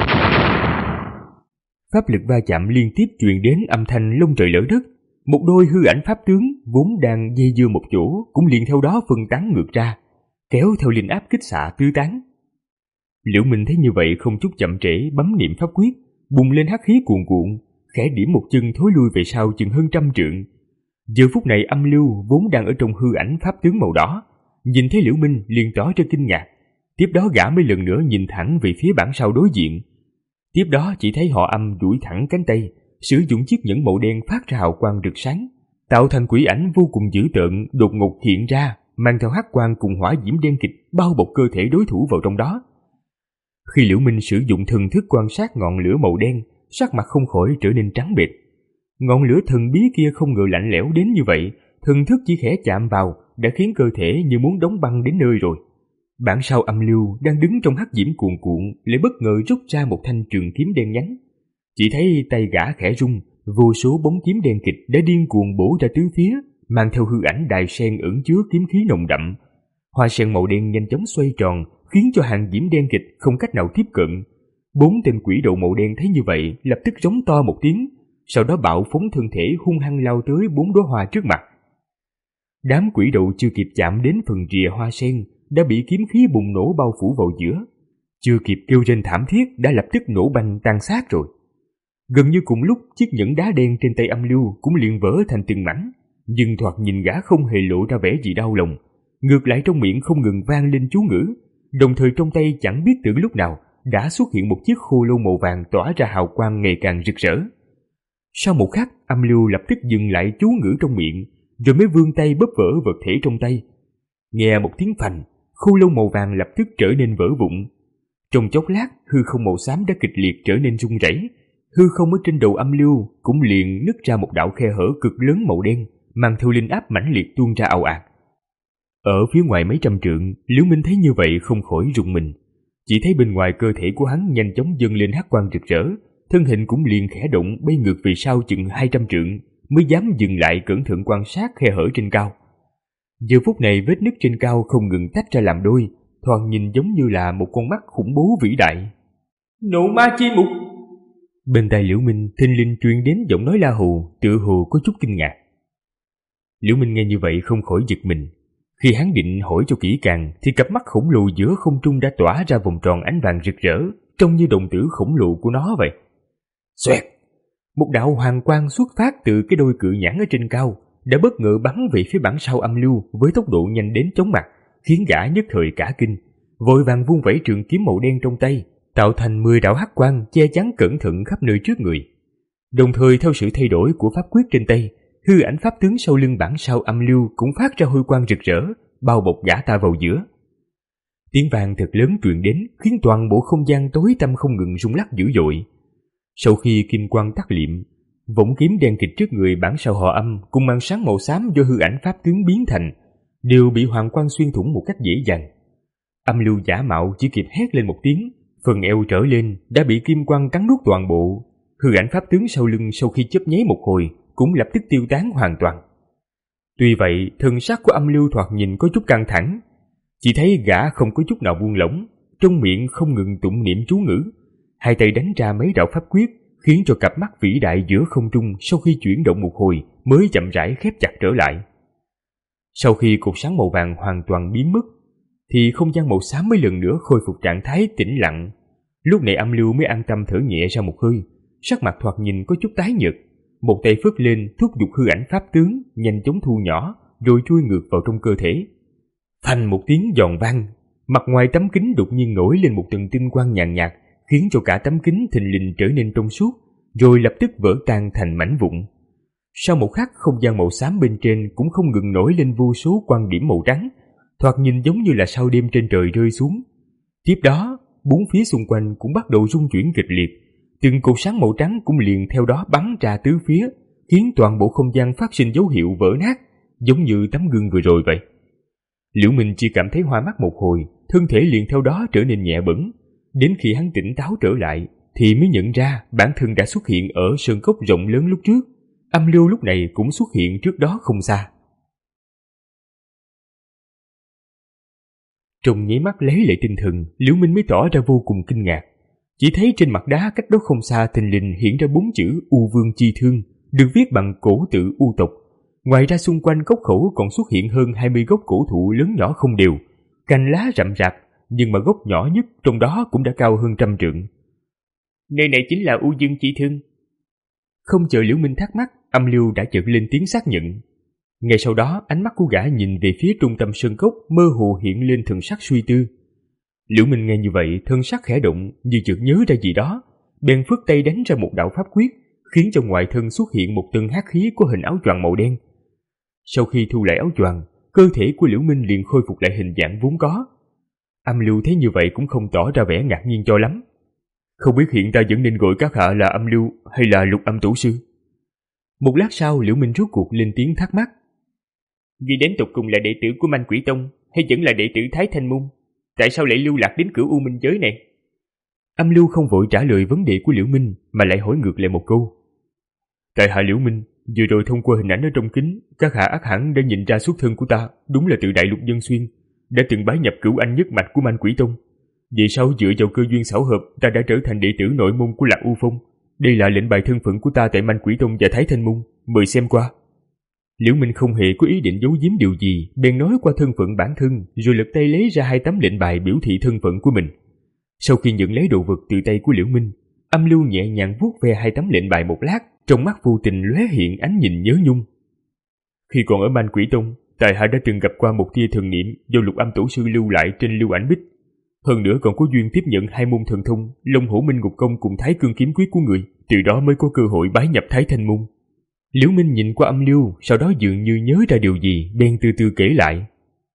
B: Pháp lực va chạm liên tiếp truyền đến âm thanh lông trời lở đất. Một đôi hư ảnh pháp tướng vốn đang dây dưa một chỗ cũng liền theo đó phân tán ngược ra, kéo theo linh áp kích xạ tứ tán. Liễu Minh thấy như vậy không chút chậm trễ, bấm niệm pháp quyết, bùng lên hắc khí cuồn cuộn, khẽ điểm một chân thối lui về sau chừng hơn trăm trượng. Giờ phút này âm lưu vốn đang ở trong hư ảnh pháp tướng màu đỏ, nhìn thấy Liễu Minh liền tỏ ra kinh ngạc. Tiếp đó gã mới lần nữa nhìn thẳng về phía bản sao đối diện. Tiếp đó chỉ thấy họ âm duỗi thẳng cánh tay, sử dụng chiếc nhẫn màu đen phát ra hào quang rực sáng, tạo thành quỷ ảnh vô cùng dữ tợn đột ngột hiện ra, mang theo hắc quang cùng hỏa diễm đen kịt bao bọc cơ thể đối thủ vào trong đó. Khi Liễu Minh sử dụng thần thức quan sát ngọn lửa màu đen, sắc mặt không khỏi trở nên trắng bệch. Ngọn lửa thần bí kia không ngờ lạnh lẽo đến như vậy, thần thức chỉ khẽ chạm vào đã khiến cơ thể như muốn đóng băng đến nơi rồi. Bản sao âm lưu đang đứng trong hắc diễm cuồn cuộn lại bất ngờ rút ra một thanh trường kiếm đen nhánh. Chỉ thấy tay gã khẽ rung, vô số bóng kiếm đen kịch đã điên cuồng bổ ra tứ phía, mang theo hư ảnh đài sen ẩn chứa kiếm khí nồng đậm. Hoa sen màu đen nhanh chóng xoay tròn, khiến cho hàng diễm đen kịch không cách nào tiếp cận. Bốn tên quỷ đầu màu đen thấy như vậy, lập tức giống to một tiếng, sau đó bạo phóng thân thể hung hăng lao tới bốn đóa hoa trước mặt. Đám quỷ đầu chưa kịp chạm đến phần rìa hoa sen, đã bị kiếm khí bùng nổ bao phủ vào giữa. Chưa kịp kêu rên thảm thiết đã lập tức nổ banh tan xác rồi. Gần như cùng lúc, chiếc nhẫn đá đen trên tay âm lưu cũng liền vỡ thành từng mảnh, nhưng thoạt nhìn gã không hề lộ ra vẻ gì đau lòng, ngược lại trong miệng không ngừng vang lên chú ngữ, đồng thời trong tay chẳng biết từ lúc nào đã xuất hiện một chiếc khô lâu màu vàng tỏa ra hào quang ngày càng rực rỡ. Sau một khắc, âm lưu lập tức dừng lại chú ngữ trong miệng, rồi mới vươn tay bóp vỡ vật thể trong tay. Nghe một tiếng phành, khô lâu màu vàng lập tức trở nên vỡ vụn. Trong chốc lát, hư không màu xám đã kịch liệt trở nên rung rẩy. Hư không ở trên đầu âm lưu cũng liền nứt ra một đạo khe hở cực lớn màu đen, mang theo linh áp mãnh liệt tuôn ra ào ạt. Ở phía ngoài mấy trăm trượng, Liễu Minh thấy như vậy không khỏi rùng mình. Chỉ thấy bên ngoài cơ thể của hắn nhanh chóng dâng lên hắc quang rực rỡ, thân hình cũng liền khẽ động bay ngược về sau chừng hai trăm trượng, mới dám dừng lại cẩn thận quan sát khe hở trên cao. Giờ phút này vết nứt trên cao không ngừng tách ra làm đôi, thoạt nhìn giống như là một con mắt khủng bố vĩ đại. Nộ ma chi mục! Bên tai Liễu Minh thình lình truyền đến giọng nói la hù, tựa hồ có chút kinh ngạc. Liễu Minh nghe như vậy không khỏi giật mình. Khi hắn định hỏi cho kỹ càng thì cặp mắt khổng lồ giữa không trung đã tỏa ra vòng tròn ánh vàng rực rỡ, trông như đồng tử khổng lồ của nó vậy. Xoẹt! Một đạo hoàng quang xuất phát từ cái đôi cự nhãn ở trên cao đã bất ngờ bắn về phía bản sao âm lưu với tốc độ nhanh đến chóng mặt, khiến gã nhất thời cả kinh, vội vàng vung vẩy trường kiếm màu đen trong tay, tạo thành mười đạo hắc quang che chắn cẩn thận khắp nơi trước người. Đồng thời theo sự thay đổi của pháp quyết trên tay, hư ảnh pháp tướng sau lưng bản sao âm lưu cũng phát ra hôi quang rực rỡ, bao bọc gã ta vào giữa. Tiếng vang thật lớn truyền đến, khiến toàn bộ không gian tối tăm không ngừng rung lắc dữ dội. Sau khi kim quang tắt liệm, vọng kiếm đen kịt trước người bản sao họ âm cùng màn sáng màu xám do hư ảnh pháp tướng biến thành đều bị hoàng quang xuyên thủng một cách dễ dàng. Âm lưu giả mạo chỉ kịp hét lên một tiếng, phần eo trở lên đã bị kim quang cắn nuốt toàn bộ. Hư ảnh pháp tướng sau lưng sau khi chớp nháy một hồi cũng lập tức tiêu tán hoàn toàn. Tuy vậy, thần sắc của âm lưu thoạt nhìn có chút căng thẳng, chỉ thấy gã không có chút nào buông lỏng, trong miệng không ngừng tụng niệm chú ngữ, hai tay đánh ra mấy đạo pháp quyết, khiến cho cặp mắt vĩ đại giữa không trung sau khi chuyển động một hồi mới chậm rãi khép chặt trở lại. Sau khi cột sáng màu vàng hoàn toàn biến mất, thì không gian màu xám mới lần nữa khôi phục trạng thái tĩnh lặng. Lúc này Âm Lưu mới an tâm thở nhẹ ra một hơi, sắc mặt thoạt nhìn có chút tái nhợt, một tay phất lên thúc giục hư ảnh pháp tướng nhanh chóng thu nhỏ rồi chui ngược vào trong cơ thể. Phanh một tiếng giòn vang, mặt ngoài tấm kính đột nhiên nổi lên một tầng tinh quang nhàn nhạt, khiến cho cả tấm kính thình lình trở nên trong suốt, rồi lập tức vỡ tan thành mảnh vụn. Sau một khắc, không gian màu xám bên trên cũng không ngừng nổi lên vô số quang điểm màu trắng, thoạt nhìn giống như là sao đêm trên trời rơi xuống. Tiếp đó, bốn phía xung quanh cũng bắt đầu rung chuyển kịch liệt, từng cột sáng màu trắng cũng liền theo đó bắn ra tứ phía, khiến toàn bộ không gian phát sinh dấu hiệu vỡ nát, giống như tấm gương vừa rồi vậy. Liễu Minh chỉ cảm thấy hoa mắt một hồi, thân thể liền theo đó trở nên nhẹ bẫng. Đến khi hắn tỉnh táo trở lại, thì mới nhận ra bản thân đã xuất hiện ở sơn cốc rộng lớn lúc trước. Âm Lưu lúc này cũng xuất hiện trước đó không xa. Trong nháy mắt lấy lại tinh thần, Liễu Minh mới tỏ ra vô cùng kinh ngạc. Chỉ thấy trên mặt đá cách đó không xa thình lình hiện ra bốn chữ U Vương Chi Thương, được viết bằng cổ tự U tộc. Ngoài ra xung quanh gốc khẩu còn xuất hiện hơn hai mươi gốc cổ thụ lớn nhỏ không đều, cành lá rậm rạp, nhưng mà gốc nhỏ nhất trong đó cũng đã cao hơn trăm trượng. Nơi này chính là U Dương Chi Thương. Không chờ Liễu Minh thắc mắc, Âm Lưu đã chợt lên tiếng xác nhận. Ngay sau đó, ánh mắt của gã nhìn về phía trung tâm sơn cốc, mơ hồ hiện lên thần sắc suy tư. Liễu Minh nghe như vậy, thân sắc khẽ động, như chợt nhớ ra gì đó, bèn phất tay đánh ra một đạo pháp quyết, khiến cho ngoài thân xuất hiện một tầng hắc khí của hình áo choàng màu đen. Sau khi thu lại áo choàng, cơ thể của Liễu Minh liền khôi phục lại hình dạng vốn có. Âm Lưu thấy như vậy cũng không tỏ ra vẻ ngạc nhiên cho lắm. Không biết hiện ta vẫn nên gọi các hạ là Âm Lưu hay là Lục Âm Tổ Sư? Một lát sau, Liễu Minh rốt cuộc lên tiếng thắc mắc. Vì đến tục cùng là đệ tử của Manh Quỷ Tông hay vẫn là đệ tử Thái Thanh Môn? Tại sao lại lưu lạc đến cửu U Minh giới này? Âm Lưu không vội trả lời vấn đề của Liễu Minh mà lại hỏi ngược lại một câu. Tại hạ Liễu Minh, vừa rồi thông qua hình ảnh ở trong kính, các hạ ắt hẳn đã nhìn ra xuất thân của ta đúng là từ Đại Lục Dân Xuyên, đã từng bái nhập cửu anh nhất mạch của Manh Quỷ Tông. Vì sau dựa vào cơ duyên xảo hợp, ta đã trở thành đệ tử nội môn của Lạc U Phong. Đây là lệnh bài thân phận của ta tại Manh Quỷ Tông và Thái Thanh Môn, mời xem qua. Liễu Minh không hề có ý định giấu giếm điều gì, bèn nói qua thân phận bản thân, rồi lật tay lấy ra hai tấm lệnh bài biểu thị thân phận của mình. Sau khi nhận lấy đồ vật từ tay của Liễu Minh, Âm Lưu nhẹ nhàng vuốt ve hai tấm lệnh bài một lát, trong mắt vô tình lóe hiện ánh nhìn nhớ nhung. Khi còn ở Manh Quỷ Tông, tại hạ đã từng gặp qua một tia thần niệm do Lục Âm Tổ Sư lưu lại trên lưu ảnh bích. Hơn nữa còn có duyên tiếp nhận hai môn thần thông Long Hổ Minh Ngục Công cùng Thái Cương Kiếm Quyết của người, từ đó mới có cơ hội bái nhập Thái Thanh Môn. Liễu Minh nhìn qua Âm Lưu, sau đó dường như nhớ ra điều gì, bèn từ từ kể lại.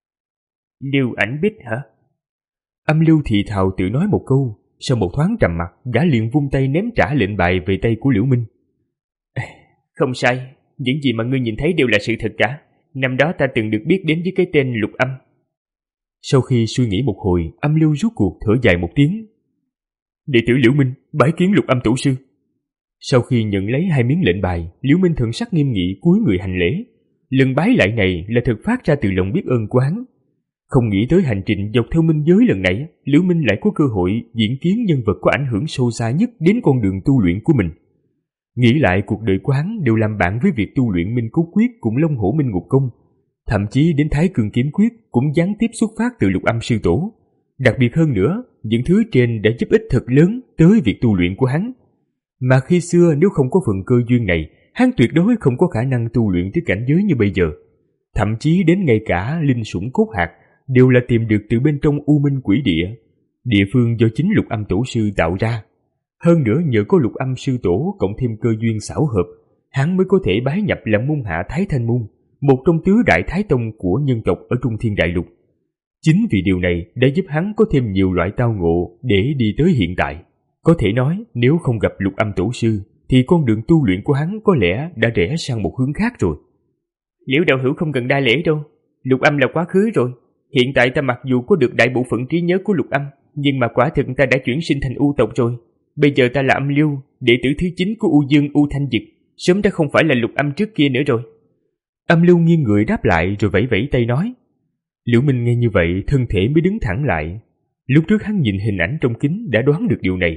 B: Lưu ảnh bích hả? Âm Lưu thì thào tự nói một câu, sau một thoáng trầm mặc, gã liền vung tay ném trả lệnh bài về tay của Liễu Minh. Không sai, những gì mà ngươi nhìn thấy đều là sự thật cả. Năm đó ta từng được biết đến với cái tên Lục Âm. Sau khi suy nghĩ một hồi, Âm Lưu rút cuộc thở dài một tiếng. Đệ tử Liễu Minh, bái kiến Lục Âm Tổ Sư. Sau khi nhận lấy hai miếng lệnh bài, Liễu Minh thần sắc nghiêm nghị cúi người hành lễ. Lần bái lại này là thực phát ra từ lòng biết ơn của hắn. Không nghĩ tới hành trình dọc theo minh giới lần này, Liễu Minh lại có cơ hội diễn kiến nhân vật có ảnh hưởng sâu xa nhất đến con đường tu luyện của mình. Nghĩ lại cuộc đời của hắn đều làm bạn với việc tu luyện Minh Cốt Quyết cùng Long Hổ Minh Ngục Công, thậm chí đến Thái Cương Kiếm Quyết cũng gián tiếp xuất phát từ Lục Âm Sư Tổ. Đặc biệt hơn nữa, những thứ trên đã giúp ích thật lớn tới việc tu luyện của hắn. Mà khi xưa nếu không có phần cơ duyên này, hắn tuyệt đối không có khả năng tu luyện tới cảnh giới như bây giờ. Thậm chí đến ngay cả linh sủng cốt hạt đều là tìm được từ bên trong U Minh Quỷ Địa, địa phương do chính Lục Âm Tổ Sư tạo ra. Hơn nữa nhờ có Lục Âm Sư Tổ cộng thêm cơ duyên xảo hợp, hắn mới có thể bái nhập làm môn hạ Thái Thanh Môn, một trong tứ đại thái tông của nhân tộc ở Trung Thiên Đại Lục. Chính vì điều này đã giúp hắn có thêm nhiều loại tao ngộ để đi tới hiện tại. Có thể nói nếu không gặp Lục Âm Tổ Sư thì con đường tu luyện của hắn có lẽ đã rẽ sang một hướng khác rồi. Liễu đạo hữu không cần đa lễ đâu, Lục Âm là quá khứ rồi. Hiện tại ta mặc dù có được đại bộ phận trí nhớ của Lục Âm, nhưng mà quả thực ta đã chuyển sinh thành U tộc rồi. Bây giờ ta là Âm Lưu, đệ tử thứ chín của U Dương U Thanh Dực, sớm đã không phải là Lục Âm trước kia nữa rồi. Âm Lưu nghiêng người đáp lại rồi vẫy vẫy tay nói. Liễu Minh nghe như vậy thân thể mới đứng thẳng lại. Lúc trước hắn nhìn hình ảnh trong kính đã đoán được điều này,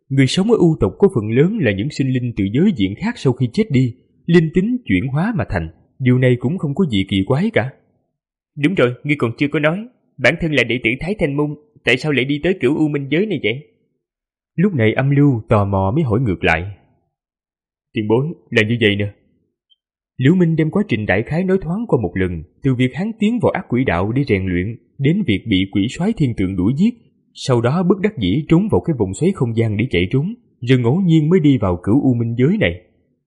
B: Người sống ở u tộc có phần lớn là những sinh linh từ giới diện khác sau khi chết đi, linh tính chuyển hóa mà thành. Điều này cũng không có gì kỳ quái cả.
A: Đúng rồi, ngươi còn chưa có nói. Bản thân là đệ tử Thái Thanh Môn, tại sao lại đi tới Cửu U Minh giới này vậy?
B: Lúc này Âm Lưu tò mò mới hỏi ngược lại. Tiền bối, là như vậy nè. Liễu Minh đem quá trình đại khái nói thoáng qua một lần, từ việc hắn tiến vào ác quỷ đạo để rèn luyện, đến việc bị quỷ soái thiên tượng đuổi giết, sau đó bất đắc dĩ trốn vào cái vòng xoáy không gian để chạy trốn, rồi ngẫu nhiên mới đi vào Cửu U Minh giới này.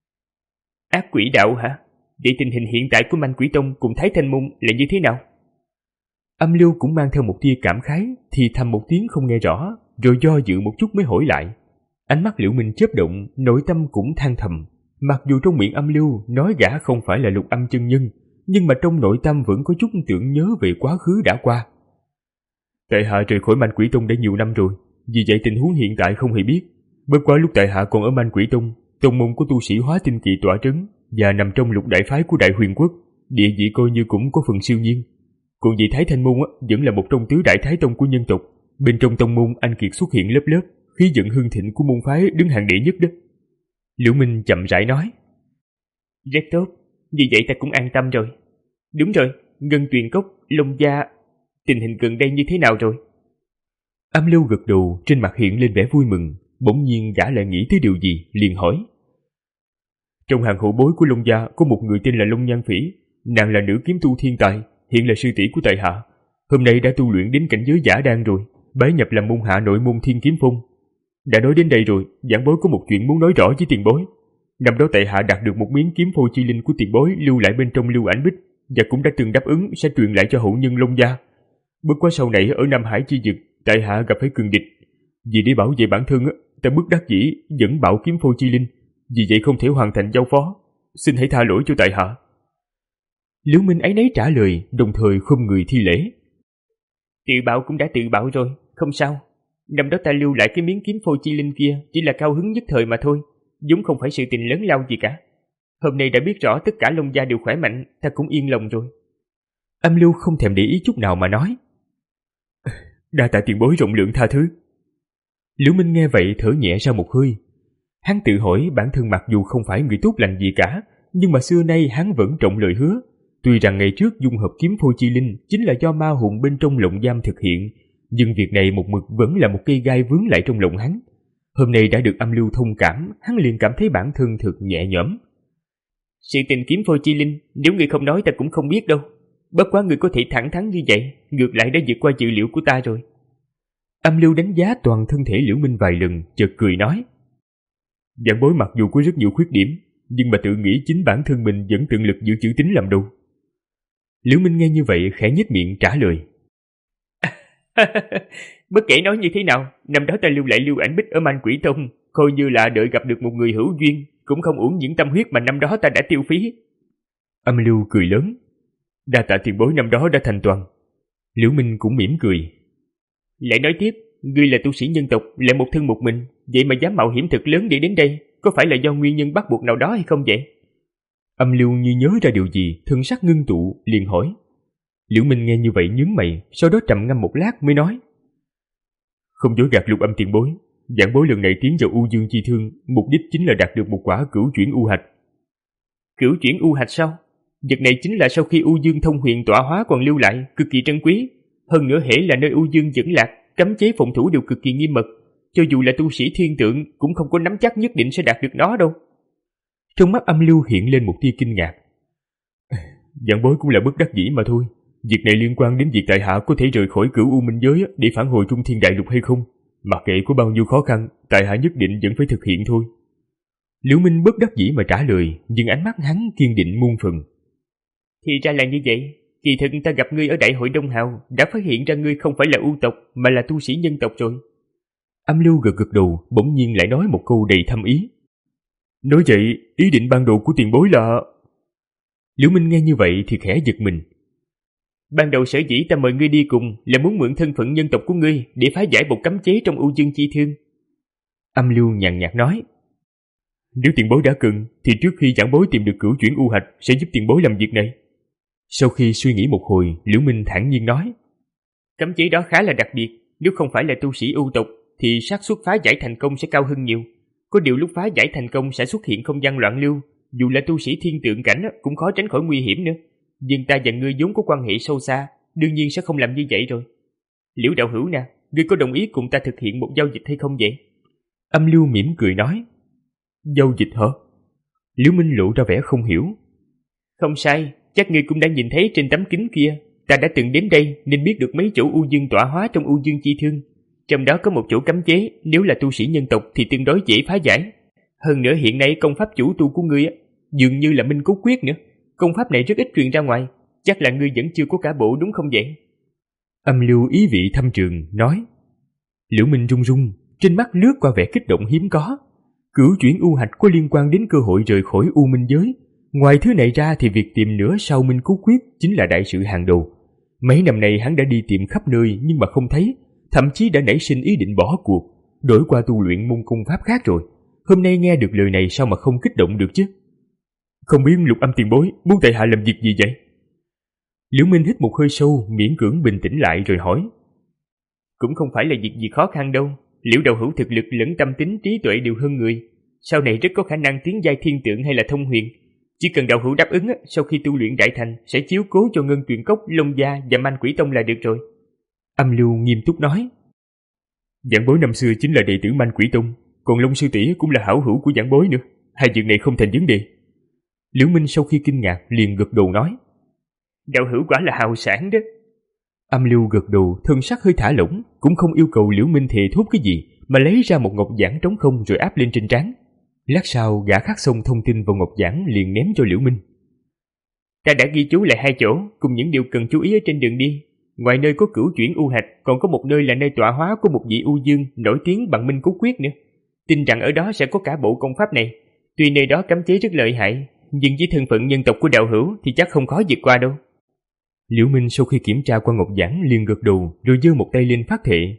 A: Ác quỷ đạo hả? Vậy tình hình hiện tại của Manh Quỷ Tông cùng Thái Thanh Môn là như thế nào?
B: Âm Lưu cũng mang theo một tia cảm khái, thì thầm một tiếng không nghe rõ, rồi do dự một chút mới hỏi lại. Ánh mắt Liễu Minh chớp động, nội tâm cũng than thầm. Mặc dù trong miệng Âm Lưu nói gã không phải là Lục Âm chân nhân, nhưng mà trong nội tâm vẫn có chút tưởng nhớ về quá khứ đã qua. Tại hạ rời khỏi Manh Quỷ Tông đã nhiều năm rồi, vì vậy tình huống hiện tại không hề biết. Bất quá lúc tại hạ còn ở Manh Quỷ Tông, tông môn của tu sĩ hóa tinh kỳ tọa trấn và nằm trong lục đại phái của Đại Huyền Quốc, địa vị coi như cũng có phần siêu nhiên. Còn vị Thái Thanh Môn á, vẫn là một trong tứ đại thái tông của nhân tộc. Bên trong tông môn anh kiệt xuất hiện lớp lớp, khí vận hưng thịnh của môn phái đứng hàng đệ nhất đó. Liễu Minh chậm rãi nói.
A: Rất tốt, vì vậy ta cũng an tâm rồi. Đúng rồi, Ngân Tuyền Cốc, Long Gia, tình hình gần đây như thế nào rồi?
B: Âm Lưu gật đầu, trên mặt hiện lên vẻ vui mừng. Bỗng nhiên gã lại nghĩ tới điều gì, liền hỏi. Trong hàng hậu bối của Long Gia có một người tên là Long Nhan Phỉ, nàng là nữ kiếm tu thiên tài, hiện là sư tỷ của tại hạ. Hôm nay đã tu luyện đến cảnh giới giả đan rồi, bái nhập làm môn hạ nội môn Thiên Kiếm Phong. Đã nói đến đây rồi, giảng bối có một chuyện muốn nói rõ với tiền bối. Năm đó tại hạ đạt được một miếng kiếm phôi chi linh của tiền bối lưu lại bên trong lưu ảnh bích, và cũng đã từng đáp ứng sẽ truyền lại cho hậu nhân Long Gia. Bất quá sau này ở Nam Hải chi vực, tại hạ gặp phải cường địch. Vì để bảo vệ bản thân, ta bất đắc dĩ dẫn bảo kiếm phôi chi linh, vì vậy không thể hoàn thành giao phó. Xin hãy tha lỗi cho tại hạ. Liễu Minh ấy nấy trả lời, đồng thời khom người thi lễ.
A: Tự bảo cũng đã tự bảo rồi, không sao. Năm đó ta lưu lại cái miếng kiếm phôi chi linh kia chỉ là cao hứng nhất thời mà thôi, vốn không phải sự tình lớn lao gì cả. Hôm nay đã biết rõ tất cả Long Gia đều khỏe mạnh, ta cũng yên lòng rồi.
B: Âm Lưu không thèm để ý chút nào mà nói. Đa tạ tiền bối rộng lượng tha thứ. Liễu Minh nghe vậy thở nhẹ ra một hơi. Hắn tự hỏi bản thân mặc dù không phải người tốt lành gì cả, nhưng mà xưa nay hắn vẫn trọng lời hứa. Tuy rằng ngày trước dung hợp kiếm phôi chi linh chính là do ma hùng bên trong lồng giam thực hiện, nhưng việc này một mực vẫn là một cây gai vướng lại trong lòng hắn. Hôm nay đã được Âm Lưu thông cảm, hắn liền cảm thấy bản thân thực nhẹ nhõm.
A: Sự tình kiếm phôi chi linh, nếu người không nói ta cũng không biết đâu. Bất quá người có thể thẳng thắn như vậy, ngược lại đã vượt qua dự liệu của ta rồi.
B: Âm Lưu đánh giá toàn thân thể Liễu Minh vài lần, chợt cười nói. Giảng bối mặc dù có rất nhiều khuyết điểm, nhưng mà tự nghĩ chính bản thân mình vẫn tận lực giữ chữ tín làm đâu. Liễu Minh nghe như vậy khẽ nhếch miệng trả lời.
A: Bất kể nói như thế nào, năm đó ta lưu lại lưu ảnh bích ở Manh Quỷ Tông, coi như là đợi gặp được một người hữu duyên, cũng không uổng những tâm huyết mà năm đó ta đã tiêu phí.
B: Âm Lưu cười lớn. Đa tạ tiền bối năm đó đã thành toàn. Liễu Minh cũng mỉm cười.
A: Lại nói tiếp, ngươi là tu sĩ nhân tộc, lại một thân một mình, vậy mà dám mạo hiểm thật lớn để đến đây, có phải là do nguyên nhân bắt buộc nào đó hay không vậy?
B: Âm Lưu như nhớ ra điều gì, thân sắc ngưng tụ, liền hỏi. Liễu Minh nghe như vậy nhướng mày, sau đó trầm ngâm một lát mới nói. Không dối gạt Lục Âm tiền bối, giảng bối lần này tiến vào U Dương chi thương, mục đích chính là đạt được một quả cửu chuyển u hạch.
A: Cửu chuyển u hạch sao? Vật này chính là sau khi U Dương thông huyền tọa hóa còn lưu lại, cực kỳ trân quý. Hơn nữa hễ là nơi U Dương dẫn lạc, cấm chế phòng thủ đều cực kỳ nghiêm mật, cho dù là tu sĩ thiên tượng cũng không có nắm chắc nhất định sẽ đạt được nó đâu.
B: Trong mắt Âm Lưu hiện lên một tia kinh ngạc. Giảng bối cũng là bất đắc dĩ mà thôi. Việc này liên quan đến việc tại hạ có thể rời khỏi Cửu U Minh giới để phản hồi Trung Thiên Đại Lục hay không. Mặc kệ có bao nhiêu khó khăn, tại hạ nhất định vẫn phải thực hiện thôi. Liễu Minh bất đắc dĩ mà trả lời, nhưng ánh mắt hắn kiên định muôn phần.
A: Thì ra là như vậy. Kỳ thực ta gặp ngươi ở Đại hội Đông Hào, đã phát hiện ra ngươi không phải là U tộc mà là tu sĩ nhân tộc rồi.
B: Âm Lưu gật gật đầu, bỗng nhiên lại nói một câu đầy thâm ý. Nói vậy, ý định ban đầu của tiền bối là... Liễu Minh nghe như vậy thì khẽ giật mình.
A: Ban đầu sở dĩ ta mời ngươi đi cùng là muốn mượn thân phận nhân tộc của ngươi để phá giải một cấm chế trong U Dương chi thương.
B: Âm Lưu nhàn nhạt nói. Nếu tiền bối đã cần, thì trước khi giảng bối tìm được cửu chuyển u hạch sẽ giúp tiền bối làm việc này. Sau khi suy nghĩ một hồi, Liễu Minh thản nhiên nói.
A: Cấm chế đó khá là đặc biệt, nếu không phải là tu sĩ U tộc, thì xác suất phá giải thành công sẽ cao hơn nhiều. Có điều lúc phá giải thành công sẽ xuất hiện không gian loạn lưu, dù là tu sĩ thiên tượng cảnh cũng khó tránh khỏi nguy hiểm nữa. Nhưng ta và ngươi vốn có quan hệ sâu xa, đương nhiên sẽ không làm như vậy rồi. Liễu đạo hữu nè, ngươi có đồng ý cùng ta thực hiện một giao dịch hay không vậy?
B: Âm Lưu mỉm cười nói. Giao dịch hả? Liễu Minh lộ ra vẻ không hiểu.
A: Không sai, chắc ngươi cũng đã nhìn thấy trên tấm kính kia. Ta đã từng đến đây nên biết được mấy chỗ u dương tọa hóa trong u dương chi thương. Trong đó có một chỗ cấm chế, nếu là tu sĩ nhân tộc thì tương đối dễ phá giải. Hơn nữa hiện nay công pháp chủ tu của ngươi dường như là Minh Cốt Quyết nữa. Công pháp này rất ít truyền ra ngoài, chắc là ngươi vẫn chưa có cả bộ đúng không vậy?
B: Âm Lưu ý vị thâm trường nói. Liễu Minh run run, trên mắt lướt qua vẻ kích động hiếm có. Cửu chuyển u hạch có liên quan đến cơ hội rời khỏi u minh giới. Ngoài thứ này ra thì việc tìm nửa sau Minh Cốt Quyết chính là đại sự hàng đầu. Mấy năm nay hắn đã đi tìm khắp nơi nhưng mà không thấy, thậm chí đã nảy sinh ý định bỏ cuộc, đổi qua tu luyện môn công pháp khác rồi. Hôm nay nghe được lời này sao mà không kích động được chứ? Không biết Lục Âm tiền bối muốn tại hạ làm việc gì vậy? Liễu Minh hít một hơi sâu, miễn cưỡng bình tĩnh lại rồi hỏi.
A: Cũng không phải là việc gì khó khăn đâu. Liễu đạo hữu thực lực lẫn tâm tính trí tuệ đều hơn người, sau này rất có khả năng tiến giai thiên tượng hay là thông huyền. Chỉ cần đạo hữu đáp ứng, sau khi tu luyện đại thành sẽ chiếu cố cho Ngân Tuyền Cốc, Long Gia và Man Quỷ Tông là được rồi.
B: Âm Lưu nghiêm túc nói. Giảng bối năm xưa chính là đệ tử Man Quỷ Tông, còn Long sư tỷ cũng là hảo hữu của giảng bối nữa. Hai việc này không thành vấn đề. Liễu Minh sau khi kinh ngạc liền gật đầu nói.
A: Đạo hữu quả là hào sản đó.
B: Âm Lưu gật đầu, thân sắc hơi thả lỏng, cũng không yêu cầu Liễu Minh thề thốt cái gì, mà lấy ra một ngọc giản trống không rồi áp lên trên trán. Lát sau gã khắc xong thông tin vào ngọc giản liền ném cho Liễu Minh.
A: Ta đã ghi chú lại hai chỗ cùng những điều cần chú ý ở trên đường đi. Ngoài nơi có cửu chuyển u hạch, còn có một nơi là nơi tọa hóa của một vị u dương nổi tiếng bằng Minh Cốt Quyết nữa. Tin rằng ở đó sẽ có cả bộ công pháp này. Tuy nơi đó cấm chế rất lợi hại, nhưng với thân phận nhân tộc của đạo hữu thì chắc không khó vượt qua đâu.
B: Liễu Minh sau khi kiểm tra qua ngọc giản liền gật đầu rồi giơ một tay lên phát thệ.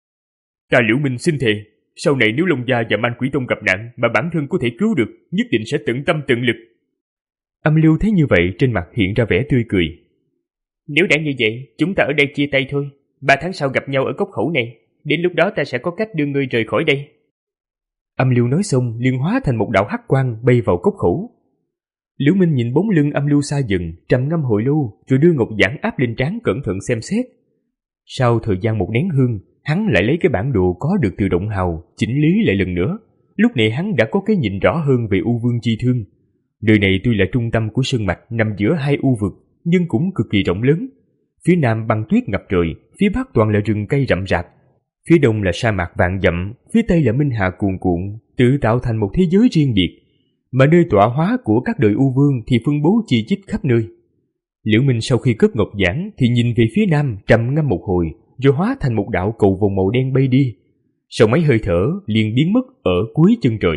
B: Ta Liễu Minh xin thề, sau này nếu Long Gia và Man Quỷ Tông gặp nạn mà bản thân có thể cứu được, nhất định sẽ tận tâm tận lực. Âm Lưu thấy như vậy trên mặt hiện ra vẻ tươi cười.
A: Nếu đã như vậy, chúng ta ở đây chia tay thôi. Ba tháng sau gặp nhau ở cốc khẩu này, đến lúc đó ta sẽ có cách đưa ngươi rời khỏi đây.
B: Âm Lưu nói xong liền hóa thành một đạo hắc quang bay vào cốc khẩu. Liễu Minh nhìn bóng lưng Âm Lưu xa dần, trầm ngâm hồi lâu rồi đưa ngọc giản áp lên trán cẩn thận xem xét. Sau thời gian một nén hương, hắn lại lấy cái bản đồ có được từ Động Hào chỉnh lý lại lần nữa. Lúc này hắn đã có cái nhìn rõ hơn về U Vương Chi Thương. Nơi này tuy là trung tâm của sơn mạch nằm giữa hai u vực, nhưng cũng cực kỳ rộng lớn. Phía nam băng tuyết ngập trời, phía bắc toàn là rừng cây rậm rạp. Phía đông là sa mạc vạn dặm, phía tây là minh hà cuồn cuộn, tự tạo thành một thế giới riêng biệt. Mà nơi tọa hóa của các đời U Vương thì phân bố chi chít khắp nơi. Liễu Minh sau khi cất ngọc giản thì nhìn về phía nam trầm ngâm một hồi, rồi hóa thành một đạo cầu vồng màu đen bay đi. Sau mấy hơi thở liền biến mất ở cuối chân trời.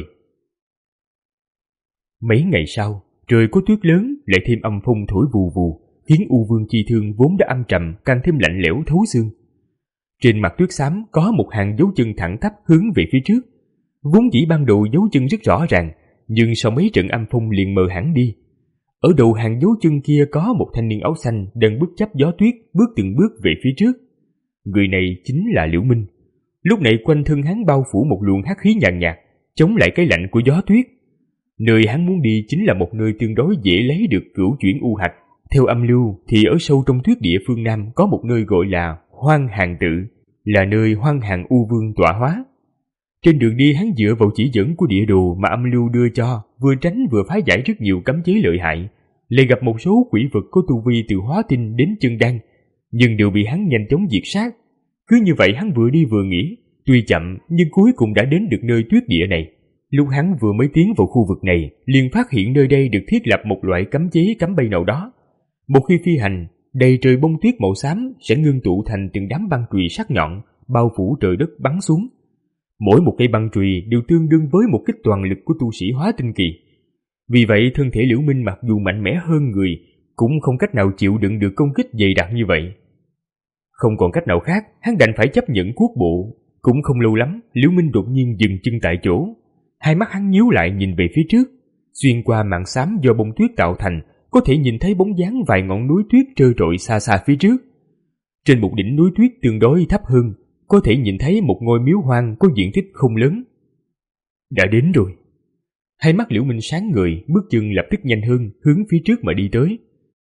B: Mấy ngày sau, trời có tuyết lớn, lại thêm âm phong thổi vù vù, khiến U Vương Chi Thương vốn đã âm trầm càng thêm lạnh lẽo thấu xương. Trên mặt tuyết xám có một hàng dấu chân thẳng tắp hướng về phía trước. Vốn dĩ ban đầu dấu chân rất rõ ràng, nhưng sau mấy trận âm phong liền mờ hẳn đi. Ở đầu hàng dấu chân kia có một thanh niên áo xanh đang bất chấp gió tuyết bước từng bước về phía trước. Người này chính là Liễu Minh. Lúc này quanh thân hắn bao phủ một luồng hắc khí nhàn nhạt, chống lại cái lạnh của gió tuyết. Nơi hắn muốn đi chính là một nơi tương đối dễ lấy được cửu chuyển u hạch. Theo Âm Lưu thì ở sâu trong tuyết địa phương Nam có một nơi gọi là Hoang Hàng Tự, là nơi Hoang Hàng U Vương tọa hóa. Trên đường đi hắn dựa vào chỉ dẫn của địa đồ mà Âm Lưu đưa cho, vừa tránh vừa phá giải rất nhiều cấm chế lợi hại, lại gặp một số quỷ vật có tu vi từ hóa tinh đến chân đan, nhưng đều bị hắn nhanh chóng diệt sát. Cứ như vậy hắn vừa đi vừa nghĩ, tuy chậm nhưng cuối cùng đã đến được nơi tuyết địa này. Lúc hắn vừa mới tiến vào khu vực này, liền phát hiện nơi đây được thiết lập một loại cấm chế cấm bay nào đó. Một khi phi hành, đầy trời bông tuyết màu xám sẽ ngưng tụ thành từng đám băng chùy sắc nhọn, bao phủ trời đất bắn xuống. Mỗi một cây băng chùy đều tương đương với một kích toàn lực của tu sĩ hóa tinh kỳ. Vì vậy thân thể Liễu Minh mặc dù mạnh mẽ hơn người, cũng không cách nào chịu đựng được công kích dày đặc như vậy. Không còn cách nào khác, hắn đành phải chấp nhận cuốc bộ. Cũng không lâu lắm, Liễu Minh đột nhiên dừng chân tại chỗ. Hai mắt hắn nhíu lại nhìn về phía trước. Xuyên qua màn xám do bông tuyết tạo thành, có thể nhìn thấy bóng dáng vài ngọn núi tuyết trơ trọi xa xa phía trước. Trên một đỉnh núi tuyết tương đối thấp hơn, có thể nhìn thấy một ngôi miếu hoang có diện tích không lớn. Đã đến rồi. Hai mắt Liễu Minh sáng ngời, bước chân lập tức nhanh hơn, hướng phía trước mà đi tới.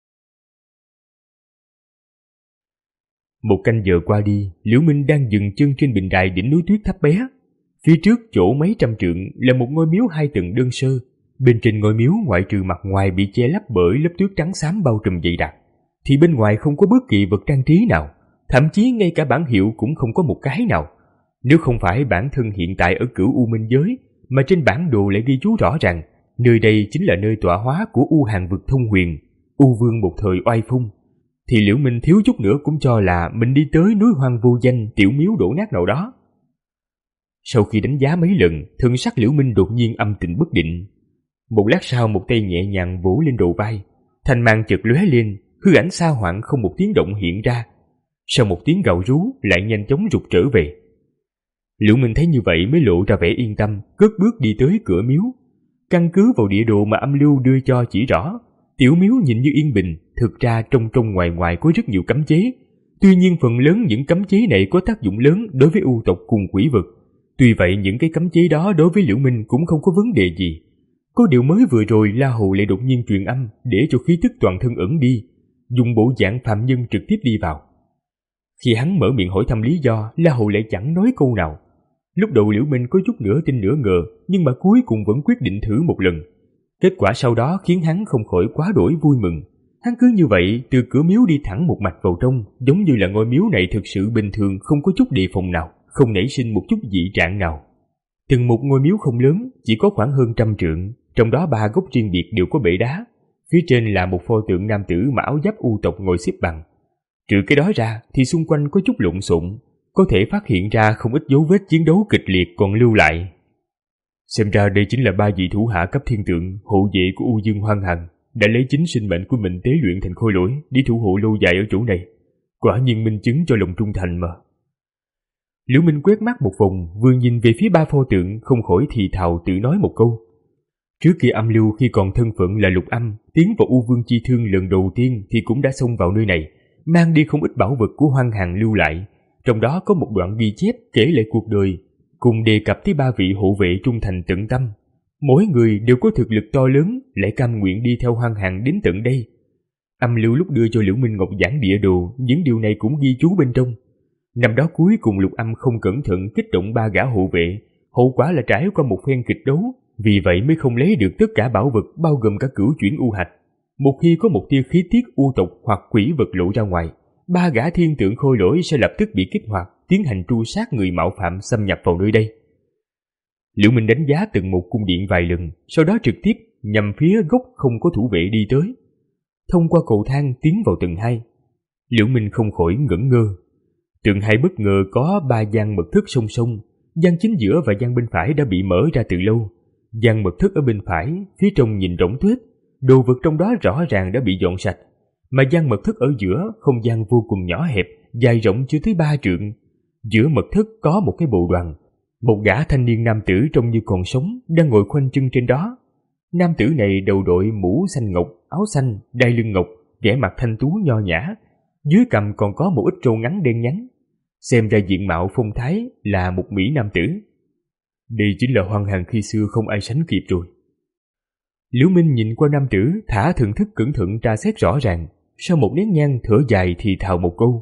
B: Một canh giờ qua đi, Liễu Minh đang dừng chân trên bình đài đỉnh núi tuyết thấp bé. Phía trước chỗ mấy trăm trượng là một ngôi miếu hai tầng đơn sơ. Bên trên ngôi miếu, ngoại trừ mặt ngoài bị che lấp bởi lớp tuyết trắng xám bao trùm dày đặc, thì bên ngoài không có bất kỳ vật trang trí nào, thậm chí ngay cả bảng hiệu cũng không có một cái nào. Nếu không phải bản thân hiện tại ở Cửu U Minh giới, mà trên bản đồ lại ghi chú rõ ràng nơi đây chính là nơi tọa hóa của U Hàn vực Thông Huyền, U Vương một thời oai phong, thì Liễu Minh thiếu chút nữa cũng cho là mình đi tới núi hoang vô danh tiểu miếu đổ nát nào đó. Sau khi đánh giá mấy lần, thần sắc Liễu Minh đột nhiên âm tình bất định. Một lát sau, một tay nhẹ nhàng vỗ lên đầu vai, thanh mang chợt lóe lên, hư ảnh xa hoảng không một tiếng động hiện ra. Sau một tiếng gào rú, lại nhanh chóng rụt trở về. Liễu Minh thấy như vậy mới lộ ra vẻ yên tâm, cất bước đi tới cửa miếu. Căn cứ vào địa đồ mà âm lưu đưa cho chỉ rõ, tiểu miếu nhìn như yên bình, thực ra trong trong ngoài ngoài có rất nhiều cấm chế. Tuy nhiên phần lớn những cấm chế này có tác dụng lớn đối với u tộc cùng quỷ vực. Tuy vậy những cái cấm chế đó đối với Liễu Minh cũng không có vấn đề gì. Có điều mới vừa rồi La Hầu lại đột nhiên truyền âm để cho khí tức toàn thân ẩn đi, dùng bộ dạng phạm nhân trực tiếp đi vào. Khi hắn mở miệng hỏi thăm lý do, La Hầu lại chẳng nói câu nào. Lúc đầu Liễu Minh có chút nửa tin nửa ngờ, nhưng mà cuối cùng vẫn quyết định thử một lần. Kết quả sau đó khiến hắn không khỏi quá đổi vui mừng. Hắn cứ như vậy từ cửa miếu đi thẳng một mạch vào trong, giống như là ngôi miếu này thực sự bình thường, không có chút đề phòng nào, không nảy sinh một chút dị trạng nào. Từng một ngôi miếu không lớn, chỉ có khoảng hơn trăm trượng, trong đó ba góc riêng biệt đều có bệ đá. Phía trên là một pho tượng nam tử mặc áo giáp u tộc ngồi xếp bằng. Trừ cái đó ra thì xung quanh có chút lộn xộn, có thể phát hiện ra không ít dấu vết chiến đấu kịch liệt còn lưu lại. Xem ra đây chính là ba vị thủ hạ cấp thiên tượng, hộ vệ của U Dương Hoang Hằng, đã lấy chính sinh mệnh của mình tế luyện thành khôi lỗi để thủ hộ lâu dài ở chỗ này. Quả nhiên minh chứng cho lòng trung thành mà. Liễu Minh quét mắt một vòng, vừa nhìn về phía ba pho tượng, không khỏi thì thào tự nói một câu. Trước kia âm lưu khi còn thân phận là Lục Âm, tiến vào U Vương Chi Thương lần đầu tiên thì cũng đã xông vào nơi này, mang đi không ít bảo vật của Hoang Hằng lưu lại. Trong đó có một đoạn ghi chép kể lại cuộc đời, cùng đề cập tới ba vị hộ vệ trung thành tận tâm. Mỗi người đều có thực lực to lớn, lại cam nguyện đi theo Hoang Hằng đến tận đây. Âm lưu lúc đưa cho Liễu Minh Ngọc giảng địa đồ, những điều này cũng ghi chú bên trong. Năm đó cuối cùng Lục Âm không cẩn thận kích động ba gã hộ vệ, hậu quả là trải qua một phen kịch đấu, vì vậy mới không lấy được tất cả bảo vật bao gồm cả cửu chuyển u hạch. Một khi có một tia khí tiết u tộc hoặc quỷ vật lộ ra ngoài, ba gã thiên tượng khôi lỗi sẽ lập tức bị kích hoạt, tiến hành tru sát người mạo phạm xâm nhập vào nơi đây. Liễu Minh đánh giá từng một cung điện vài lần, sau đó trực tiếp nhằm phía góc không có thủ vệ đi tới. Thông qua cầu thang tiến vào tầng hai, Liễu Minh không khỏi ngẩn ngơ. Tầng hai bất ngờ có ba gian mật thất song song, gian chính giữa và gian bên phải đã bị mở ra từ lâu. Gian mật thất ở bên phải, phía trong nhìn rỗng tuếch, đồ vật trong đó rõ ràng đã bị dọn sạch. Mà gian mật thất ở giữa, không gian vô cùng nhỏ hẹp, dài rộng chưa tới ba trượng. Giữa mật thất có một cái bộ đoàn, một gã thanh niên nam tử trông như còn sống đang ngồi khoanh chân trên đó. Nam tử này đầu đội mũ xanh ngọc, áo xanh, đai lưng ngọc, vẻ mặt thanh tú nho nhã, dưới cằm còn có một ít râu ngắn đen nhánh. Xem ra diện mạo phong thái là một mỹ nam tử. Đây chính là Hoang Hằng khi xưa không ai sánh kịp rồi. Liễu Minh nhìn qua nam tử, thả thần thức cẩn thận tra xét rõ ràng, sau một nén nhang thở dài thì thào một câu.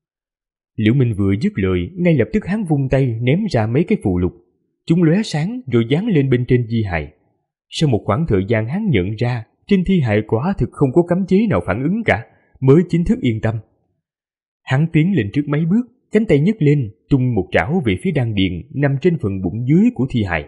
B: Liễu Minh vừa dứt lời, ngay lập tức hắn vung tay ném ra mấy cái phù lục, chúng lóe sáng rồi dán lên bên trên di hài. Sau một khoảng thời gian hắn nhận ra trên thi hài quả thực không có cấm chế nào phản ứng cả, mới chính thức yên tâm. Hắn tiến lên trước mấy bước, cánh tay nhấc lên, tung một trảo về phía đan điền nằm trên phần bụng dưới của thi hài.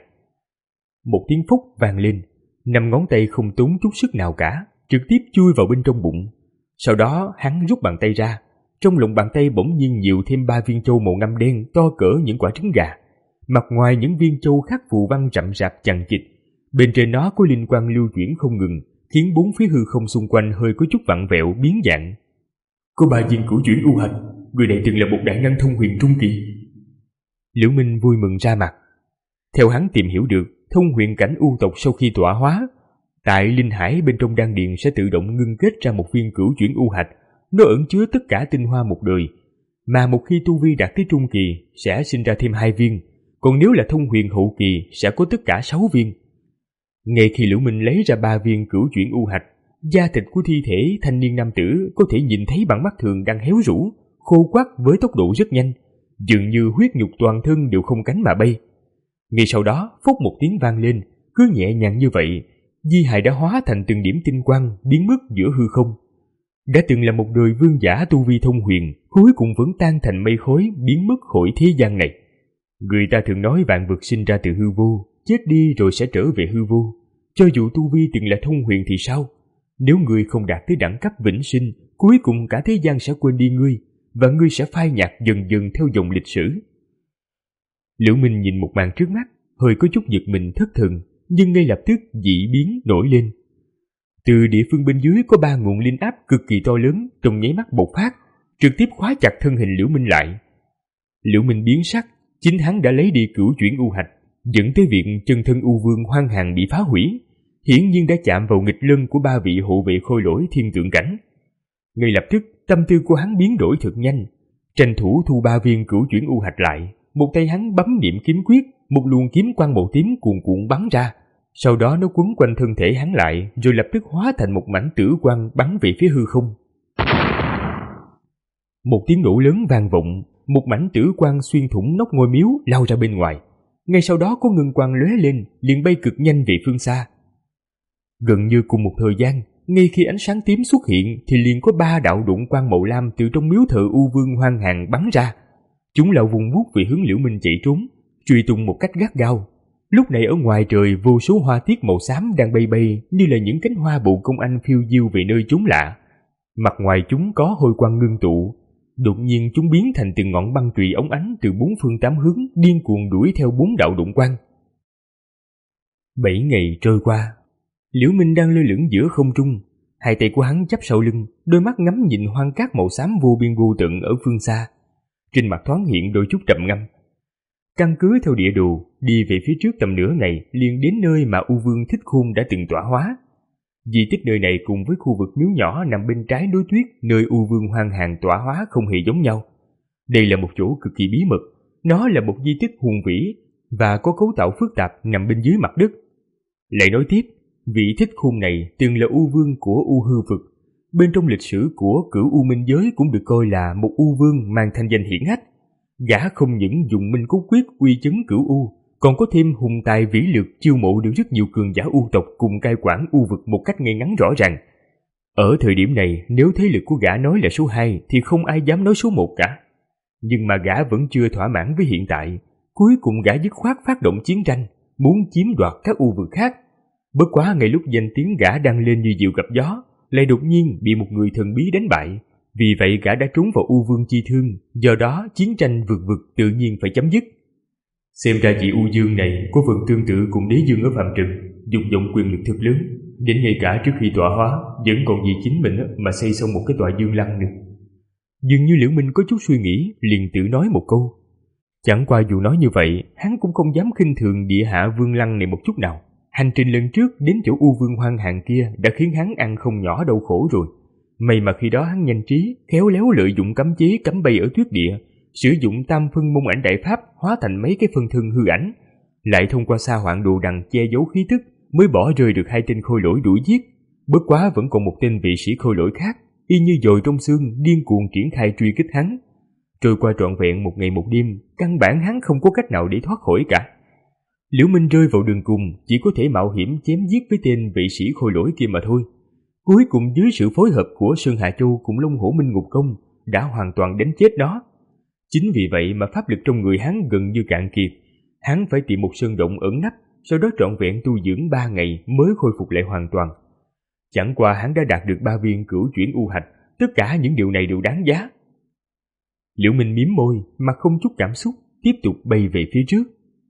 B: Một tiếng phốc vang lên, năm ngón tay không tốn chút sức nào cả, trực tiếp chui vào bên trong bụng. Sau đó hắn rút bàn tay ra, trong lòng bàn tay bỗng nhiên nhiều thêm ba viên châu màu ngăm đen to cỡ những quả trứng gà. Mặt ngoài những viên châu khắc phù văn rậm rạp chằng chịt, bên trên nó có linh quang lưu chuyển không ngừng, khiến bốn phía hư không xung quanh hơi có chút vặn vẹo biến dạng. Có ba viên cửu chuyển u hạch, người này từng là một đại năng thông huyền trung kỳ. Liễu Minh vui mừng ra mặt. Theo hắn tìm hiểu được, thông huyền cảnh u tộc sau khi tọa hóa, tại linh hải bên trong đan điền sẽ tự động ngưng kết ra một viên cửu chuyển u hạch, nó ẩn chứa tất cả tinh hoa một đời. Mà một khi tu vi đạt tới trung kỳ sẽ sinh ra thêm hai viên, còn nếu là thông huyền hậu kỳ sẽ có tất cả sáu viên. Ngay khi Liễu Minh lấy ra ba viên cửu chuyển u hạch, da thịt của thi thể thanh niên nam tử có thể nhìn thấy bằng mắt thường đang héo rũ, khô quắt với tốc độ rất nhanh, dường như huyết nhục toàn thân đều không cánh mà bay. Ngay sau đó, phốc một tiếng vang lên, cứ nhẹ nhàng như vậy, di hài đã hóa thành từng điểm tinh quang biến mất giữa hư không. Đã từng là một đời vương giả tu vi thông huyền, cuối cùng vẫn tan thành mây khói biến mất khỏi thế gian này. Người ta thường nói vạn vật sinh ra từ hư vô, chết đi rồi sẽ trở về hư vô. Cho dù tu vi từng là thông huyền thì sao? Nếu ngươi không đạt tới đẳng cấp vĩnh sinh, cuối cùng cả thế gian sẽ quên đi ngươi, và ngươi sẽ phai nhạt dần dần theo dòng lịch sử. Liễu Minh nhìn một màn trước mắt, hơi có chút giật mình thất thần, nhưng ngay lập tức dị biến nổi lên. Từ địa phương bên dưới có ba nguồn linh áp cực kỳ to lớn trong nháy mắt bộc phát, trực tiếp khóa chặt thân hình Liễu Minh lại. Liễu Minh biến sắc, chính hắn đã lấy đi cửu chuyển u hạch, dẫn tới việc chân thân u vương hoang hàng bị phá hủy, hiển nhiên đã chạm vào nghịch lân của ba vị hộ vệ khôi lỗi thiên tượng cảnh. Ngay lập tức tâm tư của hắn biến đổi thật nhanh, tranh thủ thu ba viên cửu chuyển u hạch lại, một tay hắn bấm niệm kiếm quyết, một luồng kiếm quang màu tím cuồn cuộn bắn ra, sau đó nó quấn quanh thân thể hắn lại, rồi lập tức hóa thành một mảnh tử quang bắn về phía hư không. Một tiếng nổ lớn vang vọng, một mảnh tử quang xuyên thủng nóc ngôi miếu lao ra bên ngoài. Ngay sau đó có ngân quang lóe lên, liền bay cực nhanh về phương xa. Gần như cùng một thời gian, ngay khi ánh sáng tím xuất hiện thì liền có ba đạo đụng quang màu lam từ trong miếu thờ U Vương hoang hàng bắn ra. Chúng lao vùng vút về hướng Liễu Minh chạy trốn, truy tung một cách gắt gao. Lúc này ở ngoài trời vô số hoa tiết màu xám đang bay bay như là những cánh hoa bộ công anh phiêu diêu về nơi chốn lạ. Mặt ngoài chúng có hôi quang ngưng tụ, đột nhiên chúng biến thành từng ngọn băng chùy óng ánh từ bốn phương tám hướng điên cuồng đuổi theo bốn đạo đụng quang. Bảy ngày trôi qua, Liễu Minh đang lơ lửng giữa không trung, hai tay của hắn chắp sau lưng, đôi mắt ngắm nhìn hoang cát màu xám vô biên vô tận ở phương xa. Trên mặt thoáng hiện đôi chút trầm ngâm. Căn cứ theo địa đồ, đi về phía trước tầm nửa ngày liền đến nơi mà U Vương Thích Khôn đã từng tọa hóa. Di tích nơi này cùng với khu vực miếu nhỏ nằm bên trái núi tuyết nơi U Vương hoang hàng tọa hóa không hề giống nhau. Đây là một chỗ cực kỳ bí mật, nó là một di tích hùng vĩ và có cấu tạo phức tạp nằm bên dưới mặt đất. Lại nói tiếp, vị Thích Khôn này từng là U Vương của U Hư vực, bên trong lịch sử của Cửu U Minh giới cũng được coi là một U Vương mang thanh danh hiển hách. Gã không những dùng Minh Cốt Quyết uy chấn Cửu U, còn có thêm hùng tài vĩ lược chiêu mộ được rất nhiều cường giả U tộc cùng cai quản U vực một cách ngay ngắn rõ ràng. Ở thời điểm này, nếu thế lực của gã nói là số hai thì không ai dám nói số một cả. Nhưng mà gã vẫn chưa thỏa mãn với hiện tại, cuối cùng gã dứt khoát phát động chiến tranh, muốn chiếm đoạt các U vực khác. Bất quá ngay lúc danh tiếng gã đang lên như diều gặp gió, lại đột nhiên bị một người thần bí đánh bại. Vì vậy gã đã trốn vào U Vương chi thương, do đó chiến tranh vực vực tự nhiên phải chấm dứt. Xem ra vị U Dương này có phần tương tự cùng đế dương ở phàm trần, dục vọng quyền lực thật lớn, đến ngay cả trước khi tọa hóa vẫn còn vì chính mình mà xây xong một cái tòa dương lăng nữa. Dường như Liễu Minh có chút suy nghĩ, liền tự nói một câu. Chẳng qua dù nói như vậy, hắn cũng không dám khinh thường địa hạ vương lăng này một chút nào. Hành trình lần trước đến chỗ U Vương hoang hàng kia đã khiến hắn ăn không nhỏ đau khổ rồi. May mà khi đó hắn nhanh trí, khéo léo lợi dụng cấm chế cấm bay ở tuyết địa, sử dụng tam phân môn ảnh đại pháp hóa thành mấy cái phân thân hư ảnh, lại thông qua sa hoạn đồ đằng che giấu khí tức, mới bỏ rơi được hai tên khôi lỗi đuổi giết. Bất quá vẫn còn một tên vị sĩ khôi lỗi khác, y như dồi trong xương điên cuồng triển khai truy kích hắn. Trôi qua trọn vẹn một ngày một đêm, căn bản hắn không có cách nào để thoát khỏi cả. Liễu Minh rơi vào đường cùng, chỉ có thể mạo hiểm chém giết với tên vị sĩ khôi lỗi kia mà thôi. Cuối cùng dưới sự phối hợp của Sơn Hà Châu cùng Long Hổ Minh Ngục Công đã hoàn toàn đánh chết nó. Chính vì vậy mà pháp lực trong người hắn gần như cạn kiệt. Hắn phải tìm một sơn động ẩn nấp, sau đó trọn vẹn tu dưỡng ba ngày mới khôi phục lại hoàn toàn. Chẳng qua hắn đã đạt được ba viên cửu chuyển u hạch, tất cả những điều này đều đáng giá. Liễu Minh mím môi, mặt không chút cảm xúc, tiếp tục bay về phía trước.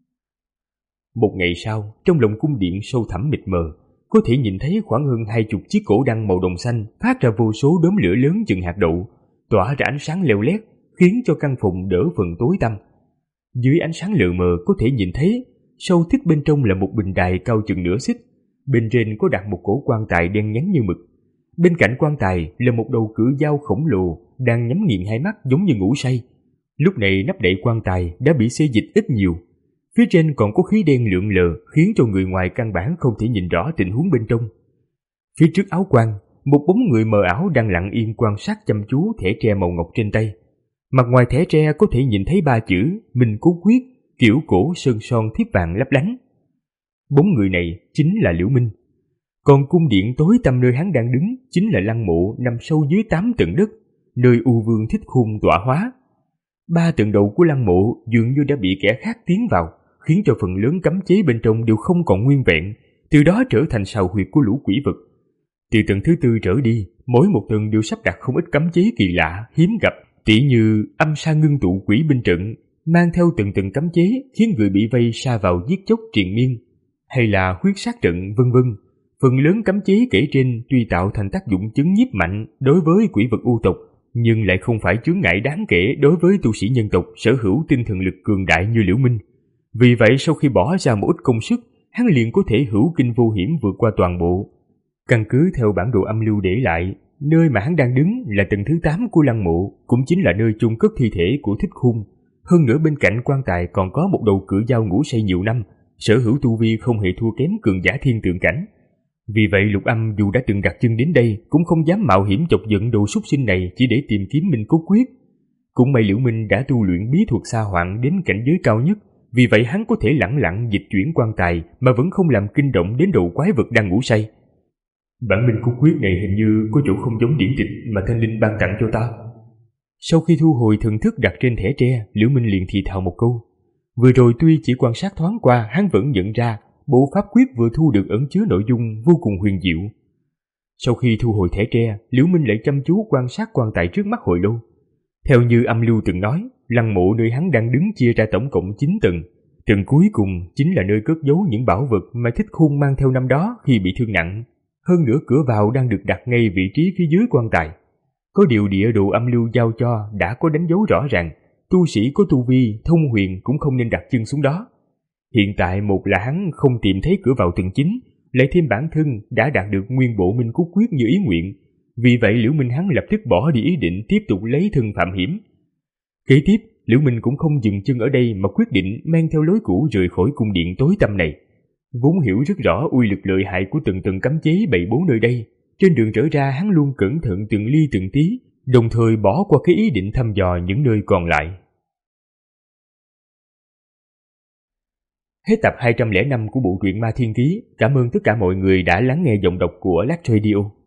B: Một ngày sau, trong lòng cung điện sâu thẳm mịt mờ, có thể nhìn thấy khoảng hơn hai chục chiếc cổ đăng màu đồng xanh phát ra vô số đốm lửa lớn chừng hạt đậu, tỏa ra ánh sáng leo lét, khiến cho căn phòng đỡ phần tối tăm. Dưới ánh sáng lờ mờ có thể nhìn thấy, sâu thít bên trong là một bình đài cao chừng nửa xích, bên trên có đặt một cổ quan tài đen nhánh như mực. Bên cạnh quan tài là một đầu cự dao khổng lồ đang nhắm nghiền hai mắt giống như ngủ say. Lúc này nắp đậy quan tài đã bị xê dịch ít nhiều. Phía trên còn có khí đen lượn lờ khiến cho người ngoài căn bản không thể nhìn rõ tình huống bên trong. Phía trước áo quan, một bóng người mờ ảo đang lặng yên quan sát chăm chú thẻ tre màu ngọc trên tay. Mặt ngoài thẻ tre có thể nhìn thấy ba chữ Minh Cố Quyết, kiểu cổ sơn son thiếp vàng lấp lánh. Bóng người này chính là Liễu Minh. Còn cung điện tối tăm nơi hắn đang đứng chính là lăng mộ nằm sâu dưới tám tầng đất, nơi U Vương Thích Khôn tọa hóa. Ba tầng đầu của lăng mộ dường như đã bị kẻ khác tiến vào, khiến cho phần lớn cấm chế bên trong đều không còn nguyên vẹn, từ đó trở thành sào huyệt của lũ quỷ vật. Từ tầng thứ tư trở đi, mỗi một tầng đều sắp đặt không ít cấm chế kỳ lạ, hiếm gặp, tỉ như âm sa ngưng tụ quỷ binh trận, mang theo từng từng cấm chế khiến người bị vây sa vào giết chóc triền miên, hay là huyết sát trận vân vân. Phần lớn cấm chế kể trên tuy tạo thành tác dụng chấn nhiếp mạnh đối với quỷ vật u tộc, nhưng lại không phải chướng ngại đáng kể đối với tu sĩ nhân tộc sở hữu tinh thần lực cường đại như Liễu Minh. Vì vậy sau khi bỏ ra một ít công sức, hắn liền có thể hữu kinh vô hiểm vượt qua toàn bộ. Căn cứ theo bản đồ âm lưu để lại, nơi mà hắn đang đứng là tầng thứ tám của lăng mộ, cũng chính là nơi chôn cất thi thể của Thích Khôn. Hơn nữa bên cạnh quan tài còn có một đầu cự dao ngủ say nhiều năm, sở hữu tu vi không hề thua kém cường giả thiên tượng cảnh. Vì vậy Lục Âm dù đã từng đặt chân đến đây cũng không dám mạo hiểm chọc giận đồ súc sinh này chỉ để tìm kiếm Minh Cố Quyết. Cũng may Liễu Minh đã tu luyện bí thuật sa hoạn đến cảnh giới cao nhất, vì vậy hắn có thể lẳng lặng dịch chuyển quan tài mà vẫn không làm kinh động đến đầu quái vật đang ngủ say. Bản Minh Cố Quyết này hình như có chỗ không giống điển tịch mà Thanh Linh ban tặng cho ta. Sau khi thu hồi thần thức đặt trên thẻ tre, Liễu Minh liền thì thào một câu. Vừa rồi tuy chỉ quan sát thoáng qua, hắn vẫn nhận ra bộ pháp quyết vừa thu được ẩn chứa nội dung vô cùng huyền diệu. Sau khi thu hồi thẻ tre, Liễu Minh lại chăm chú quan sát quan tài trước mắt hồi lâu. Theo như âm lưu từng nói, lăng mộ nơi hắn đang đứng chia ra tổng cộng chín tầng. Tầng cuối cùng chính là nơi cất giấu những bảo vật mà Thích Khôn mang theo năm đó khi bị thương nặng. Hơn nữa cửa vào đang được đặt ngay vị trí phía dưới quan tài. Có điều địa đồ âm lưu giao cho đã có đánh dấu rõ ràng, tu sĩ có tu vi, thông huyền cũng không nên đặt chân xuống đó. Hiện tại một là hắn không tìm thấy cửa vào tầng chín, lại thêm bản thân đã đạt được nguyên bộ Minh Cố Quyết như ý nguyện. Vì vậy Liễu Minh hắn lập tức bỏ đi ý định tiếp tục lấy thân phạm hiểm. Kế tiếp, Liễu Minh cũng không dừng chân ở đây mà quyết định mang theo lối cũ rời khỏi cung điện tối tăm này. Vốn hiểu rất rõ uy lực lợi hại của từng từng cấm chế bày bố nơi đây, trên đường trở ra hắn luôn cẩn thận từng ly từng tí, đồng thời bỏ qua cái ý định thăm dò những nơi còn lại. Hết tập hai trăm lẻ năm của bộ truyện Ma Thiên Ký. Cảm ơn tất cả mọi người đã lắng nghe giọng đọc của Lắc Radio.